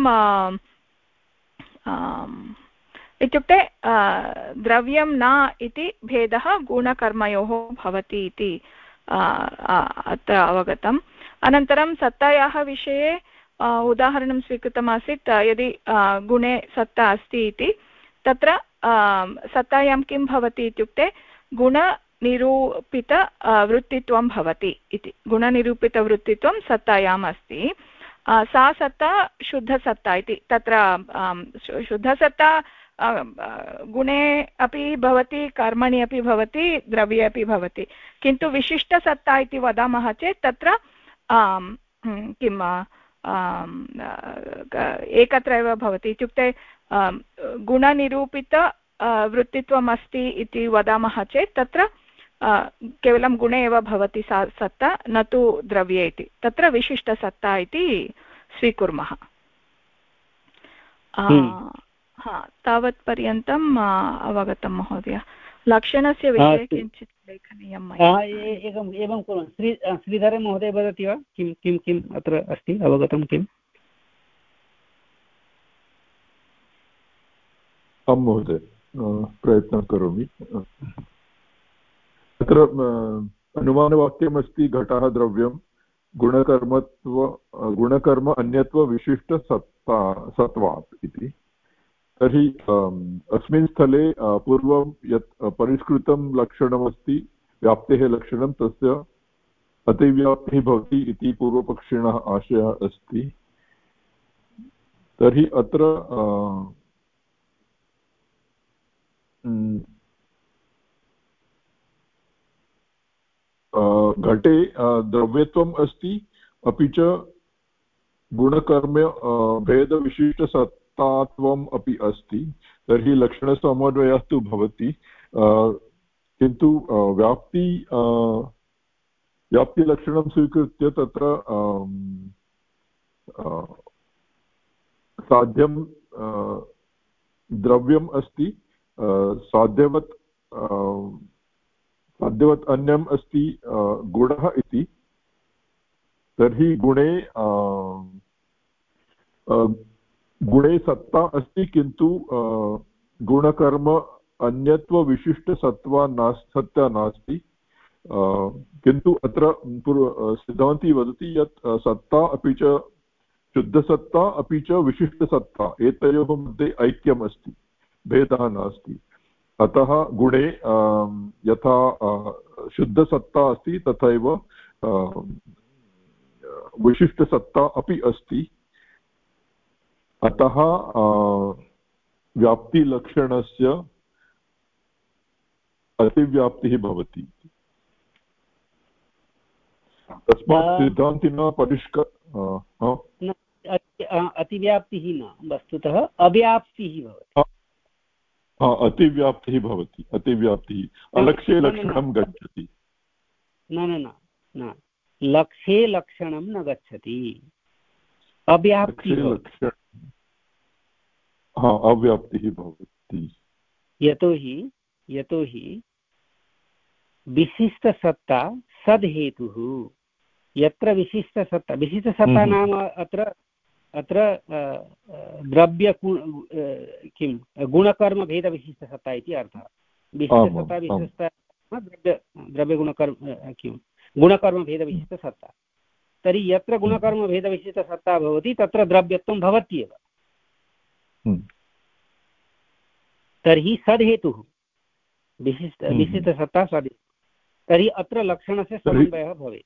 इत्युक्ते द्रव्यं न इति भेदः गुणकर्मयोः भवति इति अत्र अवगतम् अनन्तरं सत्तायाः विषये उदाहरणं स्वीकृतमासीत् यदि गुणे सत्ता अस्ति इति तत्र सत्तायां किं भवति इत्युक्ते गुणनिरूपित वृत्तित्वं भवति इति गुणनिरूपितवृत्तित्वं सत्तायाम् अस्ति। सा सत्ता शुद्धसत्ता इति तत्र शुद्धसत्ता गुणे अपि भवति कर्मणि अपि भवति द्रव्ये अपि भवति किन्तु विशिष्टसत्ता इति वदामः चेत् तत्र किं एकत्र एव भवति इत्युक्ते गुणनिरूपित वृत्तित्वम् अस्ति इति वदामः चेत् तत्र केवलं गुणे एव भवति सा सत्ता न तु द्रव्ये इति तत्र विशिष्टसत्ता इति स्वीकुर्मः। हा तावत् पर्यन्तम् अवगतं महोदय। लक्षणस्य विषये किञ्चित् लेखनीयं मया। एकम् एवं कुर्मः। श्री श्रीधर महोदय वदति वा किं किं किम् अत्र अस्ति अवगतं किम्? आं महोदय प्रयत्नं करोमि। अत्र अनुमानवाक्यमस्ति घटः द्रव्यं गुणकर्मत्व गुणकर्म अन्यत्व विशिष्टसत्ता सत्वात् इति। तर्हि अस्मिन् स्थले पूर्वं यत् परिष्कृतं लक्षणमस्ति व्याप्तेः लक्षणं तस्य अतिव्याप्तिः भवति इति पूर्वपक्षिणः आशयः अस्ति। तर्हि अत्र घटे द्रव्यत्वम् अस्ति अपि च गुणकर्म भेदविशिष्टसत्तात्वम् अपि अस्ति। तर्हि लक्षणसमन्वयः तु भवति किन्तु व्याप्ति व्याप्तिलक्षणं स्वीकृत्य तत्र साध्यं द्रव्यम् अस्ति साध्यवत् साध्यवत् अन्यम् अस्ति गुणः इति। तर्हि गुणे गुणे सत्ता अस्ति किन्तु गुणकर्म अन्यत्वविशिष्टसत्त्वा नास्ति सत्ता नास्ति। किन्तु अत्र सिद्धान्ती वदति यत् सत्ता अपि च शुद्धसत्ता अपि च विशिष्टसत्ता एतयोः मध्ये ऐक्यम् अस्ति भेदः नास्ति। अतः गुणे यथा शुद्धसत्ता अस्ति तथैव विशिष्टसत्ता अपि अस्ति। अतः व्याप्तिलक्षणस्य अतिव्याप्तिः भवति। तस्मात् सिद्धान्तिना परिष्कार अतिव्याप्तिः न वस्तुतः अव्याप्तिः भवति। अतिव्याप्तिः भवति अतिव्याप्तिः अलक्ष्ये लक्षणं गच्छति। न न न लक्ष्ये लक्षणं न गच्छति अव्याप्तिः अव्याप्तिः भवति। यतोहि यतोहि विशिष्टसत्ता सद्हेतुः। यत्र विशिष्टसत्ता विशिष्टसत्ता नाम अत्र अत्र द्रव्य किं गुणकर्मभेदविशिष्टसत्ता इति अर्थः। विशिष्टसत्ता विशिष्टता द्रव्य द्रव्यगुणकर्म किं गुणकर्मभेदविशिष्टसत्ता। तर्हि यत्र गुणकर्मभेदविशिष्टसत्ता भवति तत्र द्रव्यत्वं भवत्येव। तर्हि सद्हेतुः विशिष्ट विशिष्टसत्ता सद्। तर्हि अत्र लक्षणस्य समन्वयः भवेत्।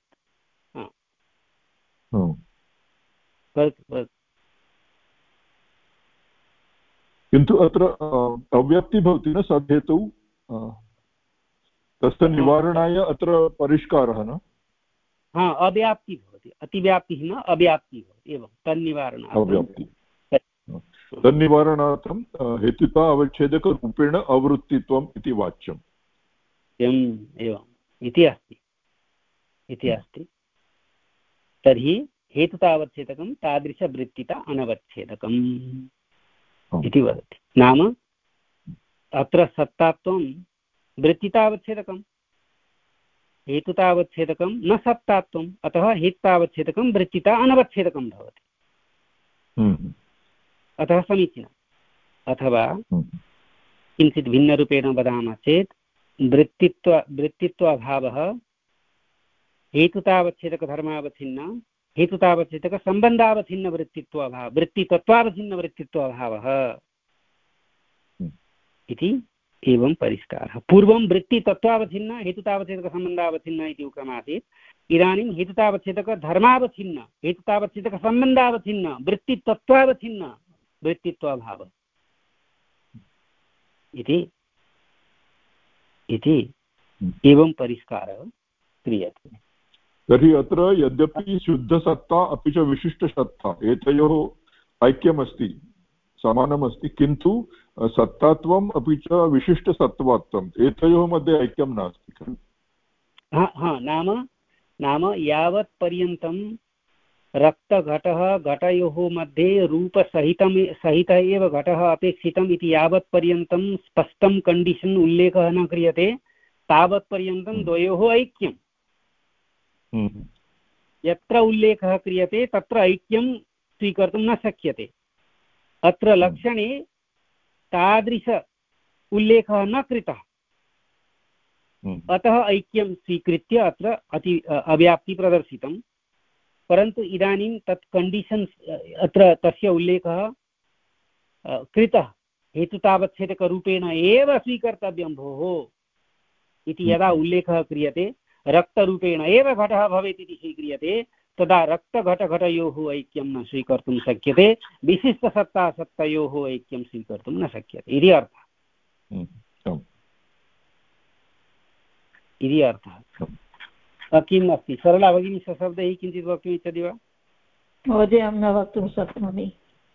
किन्तु अत्र अव्याप्तिः भवति न सद्हेतौ तस्य निवारणाय अत्र परिष्कारः न। हा अव्याप्तिः भवति अतिव्याप्तिः न अव्याप्तिः भवति एवं तन्निवारणार्थम् अव्याप्तिः तन्निवारणार्थं हेतुता अवच्छेदकरूपेण अवृत्तित्वम् इति वाच्यम्। एवम् इति अस्ति इति अस्ति। तर्हि हेतुतावच्छेदकं तादृशवृत्तिता अनवच्छेदकम् इति वदति। नाम अत्र सत्तात्वं वृत्तितावच्छेदकं हेतुतावच्छेदकं न सत्तात्वम् अतः हेतुतावच्छेदकं वृत्तिता अनवच्छेदकं भवति। अतः समीचीनम्। अथवा किञ्चित् भिन्नरूपेण वदामः चेत् वृत्तित्व वृत्तित्वाभावः हेतुतावच्छेदकधर्मावच्छिन्न हेतुतावच्छेदकसम्बन्धावच्छिन्नवृत्तित्वाभावः वृत्तितत्त्वावच्छिन्नवृत्तित्वाभावः इति एवं परिष्कारः। पूर्वं वृत्तितत्त्वावच्छिन्न हेतुतावच्छेदकसम्बन्धावच्छिन्न इति उक्तमासीत्। इदानीं हेतुतावच्छेदकधर्मावच्छिन्न हेतुतावच्छेदकसम्बन्धावच्छिन्न वृत्तितत्त्वावच्छिन्न वृत्तित्वाभावः इति इति एवं परिष्कारः क्रियते। तर्हि अत्र यद्यपि शुद्धसत्ता अपि च विशिष्टसत्ता एतयोः ऐक्यमस्ति, समानमस्ति, किन्तु सत्तात्वम् अपि च विशिष्टसत्त्वात्वम् एतयोः मध्ये ऐक्यं नास्ति खलु? हा हा नाम नाम यावत् पर्यन्तं रक्तघटः घटयोः मध्ये रूपसहितं सहितः एव घटः अपेक्षितम् इति यावत् पर्यन्तं स्पष्टं कण्डीषन् उल्लेखः न क्रियते तावत् पर्यन्तं द्वयोः ऐक्यं। यत्र उल्लेखः क्रियते तत्र ऐक्यं स्वीकर्तुं न शक्यते। अत्र लक्षणे तादृश उल्लेखः न कृतः, अतः ऐक्यं स्वीकृत्य अत्र अति अव्याप्ति प्रदर्शितं। परन्तु इदानीं तत् कण्डीषन्स् अत्र तस्य उल्लेखः कृतः हेतुतावच्छेदकरूपेण एव स्वीकर्तव्यं भोः इति यदा उल्लेखः क्रियते, रक्तरूपेण एव घटः भवेत् इति स्वीक्रियते, तदा रक्तघटघटयोः ऐक्यं न स्वीकर्तुं शक्यते, विशिष्टसत्तासत्तयोः ऐक्यं स्वीकर्तुं न शक्यते इति अर्थः इति अर्थः। किम् अस्ति सरला भगिनी सशब्दैः किञ्चित् वक्तुम् इच्छति वा? महोदय अहं न वक्तुं शक्नोमि।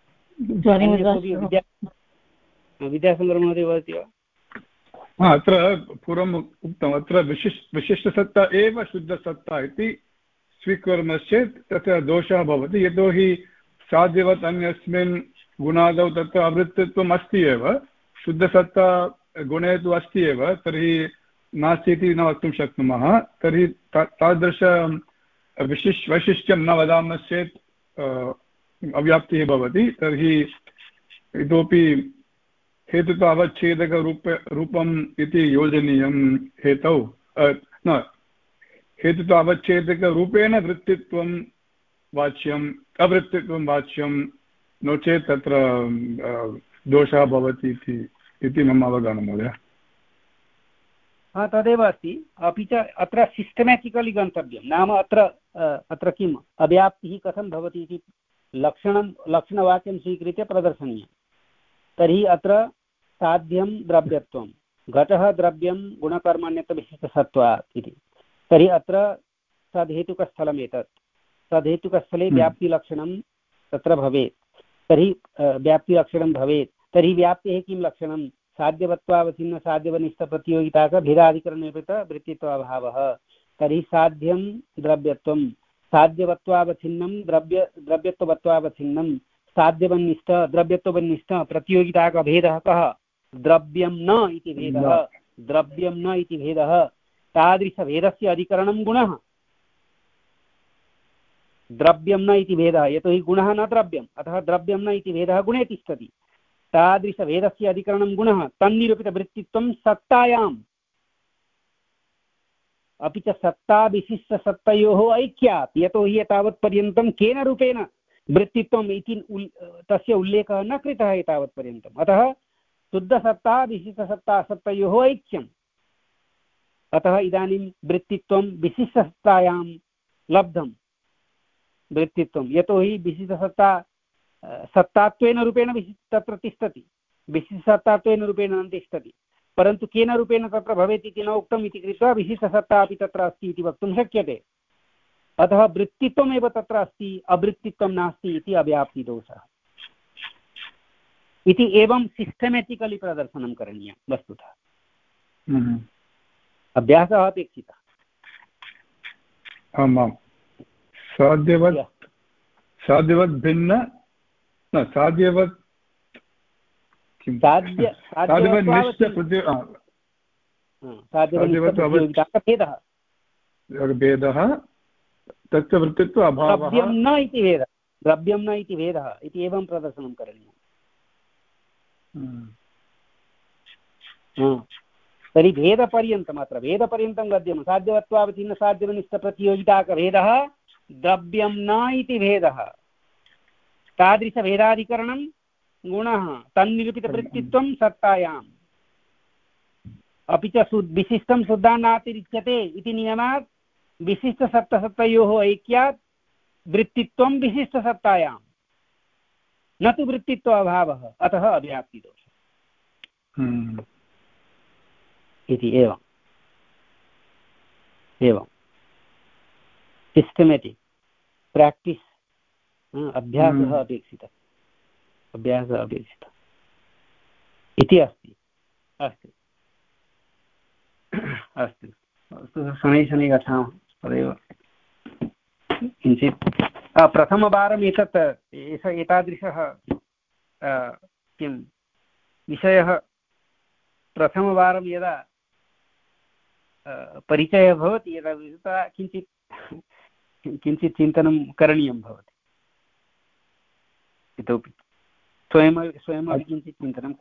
विद्याशङ्करमहोदय वदति वा? अत्र पूर्वम् उक्तम्, अत्र विशिष्ट विशिष्टसत्ता एव शुद्धसत्ता इति स्वीकुर्मश्चेत् तत्र दोषः भवति। यतोहि साध्यवत् अन्यस्मिन् गुणादौ तत्र अवृत्तित्वम् अस्ति एव, शुद्धसत्ता गुणे तु अस्ति एव, तर्हि नास्ति इति न वक्तुं शक्नुमः। तर्हि तादृश विशिष् वैशिष्ट्यं न वदामश्चेत् अव्याप्तिः भवति। तर्हि इतोपि हेतुत्व अवच्छेदकरूप रूपम् इति योजनीयं हेतौ न हेतुत्व अवच्छेदकरूपेण वृत्तित्वं वाच्यम् अवृत्तित्वं वाच्यं, नो चेत् तत्र दोषः भवति इति मम अवगमनं महोदय। हा तदेव अस्ति। अपि च अत्र सिस्टमेटिकलि गन्तव्यं, नाम अत्र अत्र किम् अव्याप्तिः कथं भवति इति लक्षणं लक्षणवाक्यं स्वीकृत्य प्रदर्शनीयं। तर्हि अत्र साध्यं द्रव्यत्वं, घटः द्रव्यं गुणकर्मण्यत्वविशिष्टसत्त्वात् इति। तर्हि अत्र सद्हेतुकस्थलम् एतत्, सद्हेतुकस्थले व्याप्तिलक्षणं तत्र भवेत्। तर्हि व्याप्तिलक्षणं भवेत्, तर्हि व्याप्तेः किं लक्षणं? साध्यवत्वावच्छिन्न साध्यवनिष्ठप्रतियोगिताक भेदाधिकरणनिर्मित वृत्तित्वाभावः। तर्हि साध्यं द्रव्यत्वं, साध्यवत्वावच्छिन्नं द्रव्य द्रव्यत्ववत्वावच्छिन्नं, साध्यवन्निष्ठ द्रव्यत्ववन्निष्ठ प्रतियोगिताक भेदः कः? द्रव्यं न इति भेदः, द्रव्यं न इति भेदः। तादृशभेदस्य अधिकरणं गुणः, द्रव्यं न इति भेदः, यतोहि गुणः न द्रव्यम्, अतः द्रव्यं न इति भेदः गुणे तिष्ठति। तादृशभेदस्य अधिकरणं गुणः, तन्निरूपितवृत्तित्वं सत्तायाम्, अपि च सत्ता विशिष्टसत्तयोः ऐक्यात्, यतोहि एतावत्पर्यन्तं केन रूपेण वृत्तित्वम् इति तस्य उल्लेखः न कृतः एतावत्पर्यन्तम्। अतः शुद्धसत्ता विशिष्टसत्ता सत्तयोः ऐक्यम्, अतः इदानीं वृत्तित्वं विशिष्टसत्तायां लब्धं वृत्तित्वं, यतोहि विशिष्टसत्ता सत्तात्वेन रूपेण विशिष्ट तत्र तिष्ठति, विशिष्टसत्तात्वेन रूपेण न तिष्ठति, परन्तु केन रूपेण तत्र भवेत् इति न उक्तम् इति कृत्वा विशिष्टसत्ता अपि तत्र अस्ति इति वक्तुं शक्यते। अतः वृत्तित्वमेव तत्र अस्ति, अवृत्तित्वं नास्ति इति अव्याप्तिदोषः इति। एवं सिस्टमेटिकलि प्रदर्शनं करणीयं वस्तुतः। अभ्यासः अपेक्षितः। आमां साध्यवत् साध्यवत् भिन्न न साध्यवत् किं साध्य साध्यवत् निश्च भेदः भेदः तस्य वृत्तित्व अभावः, द्रव्यं न इति भेदः, द्रव्यं न इति भेदः इति एवं प्रदर्शनं करणीयम्। तर्हि भेदपर्यन्तम् अत्र भेदपर्यन्तं गद्यं साध्यवत्वावच्छिन्न साध्यवनिष्ठप्रतियोगिताकभेदः द्रव्यं न इति भेदः, तादृशभेदाधिकरणं गुणः, तन्निरूपितवृत्तित्वं सत्तायाम् अपि च सु विशिष्टं शुद्धान्नातिरिच्यते इति नियमात् विशिष्टसप्तसत्तयोः ऐक्यात् वृत्तित्वं विशिष्टसत्तायां न तु वृत्तित्व अभावः, अतः अव्याप्तिदोषः इति। एवम् एवं सिस्टमेटिक् प्राक्टिस्, अभ्यासः अपेक्षितः, अभ्यासः अपेक्षितः इति अस्ति। अस्तु अस्तु अस्तु शनैः शनैः गच्छामः। तदेव किञ्चित् प्रथमवारम् एतत् एतादृशः किं विषयः प्रथमवारं यदा परिचयः भवति यदा तदा किञ्चित् किञ्चित् चिन्तनं करणीयं भवति, इतोपि स्वयं स्वयमपि किञ्चित् चिन्तनं।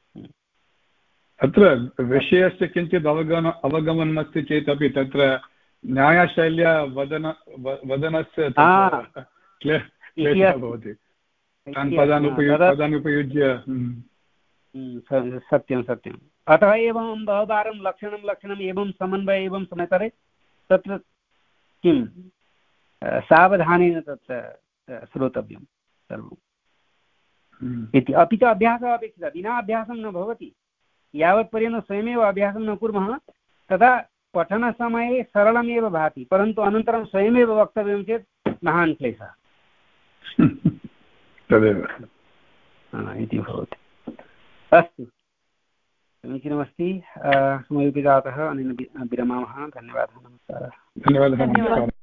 अत्र विषयस्य किञ्चित् अवगम अवगमनम् अस्ति चेदपि तत्र न्यायशैल्या वदन वदनस्य क्लेशः भवति। तान् पदान् पदान् उपयुज्य सत्यं सत्यम्। अतः एवं बहुवारं लक्षणं लक्षणम् एवं समन्वय एवं समतरे तत्र किं सावधानेन तत् श्रोतव्यं सर्वम् इति। अपि च अभ्यासः अपेक्षितः, विना अभ्यासं न भवति। यावत्पर्यन्तं स्वयमेव अभ्यासं न कुर्मः तदा पठनसमये सरलमेव भाति, परन्तु अनन्तरं स्वयमेव वक्तव्यं चेत् महान् क्लेशः तदेव इति भवति। अस्तु, समीचीनमस्ति। समयोपि जातः, अनेन विरमामः। धन्यवादः, नमस्कारः। धन्यवादः।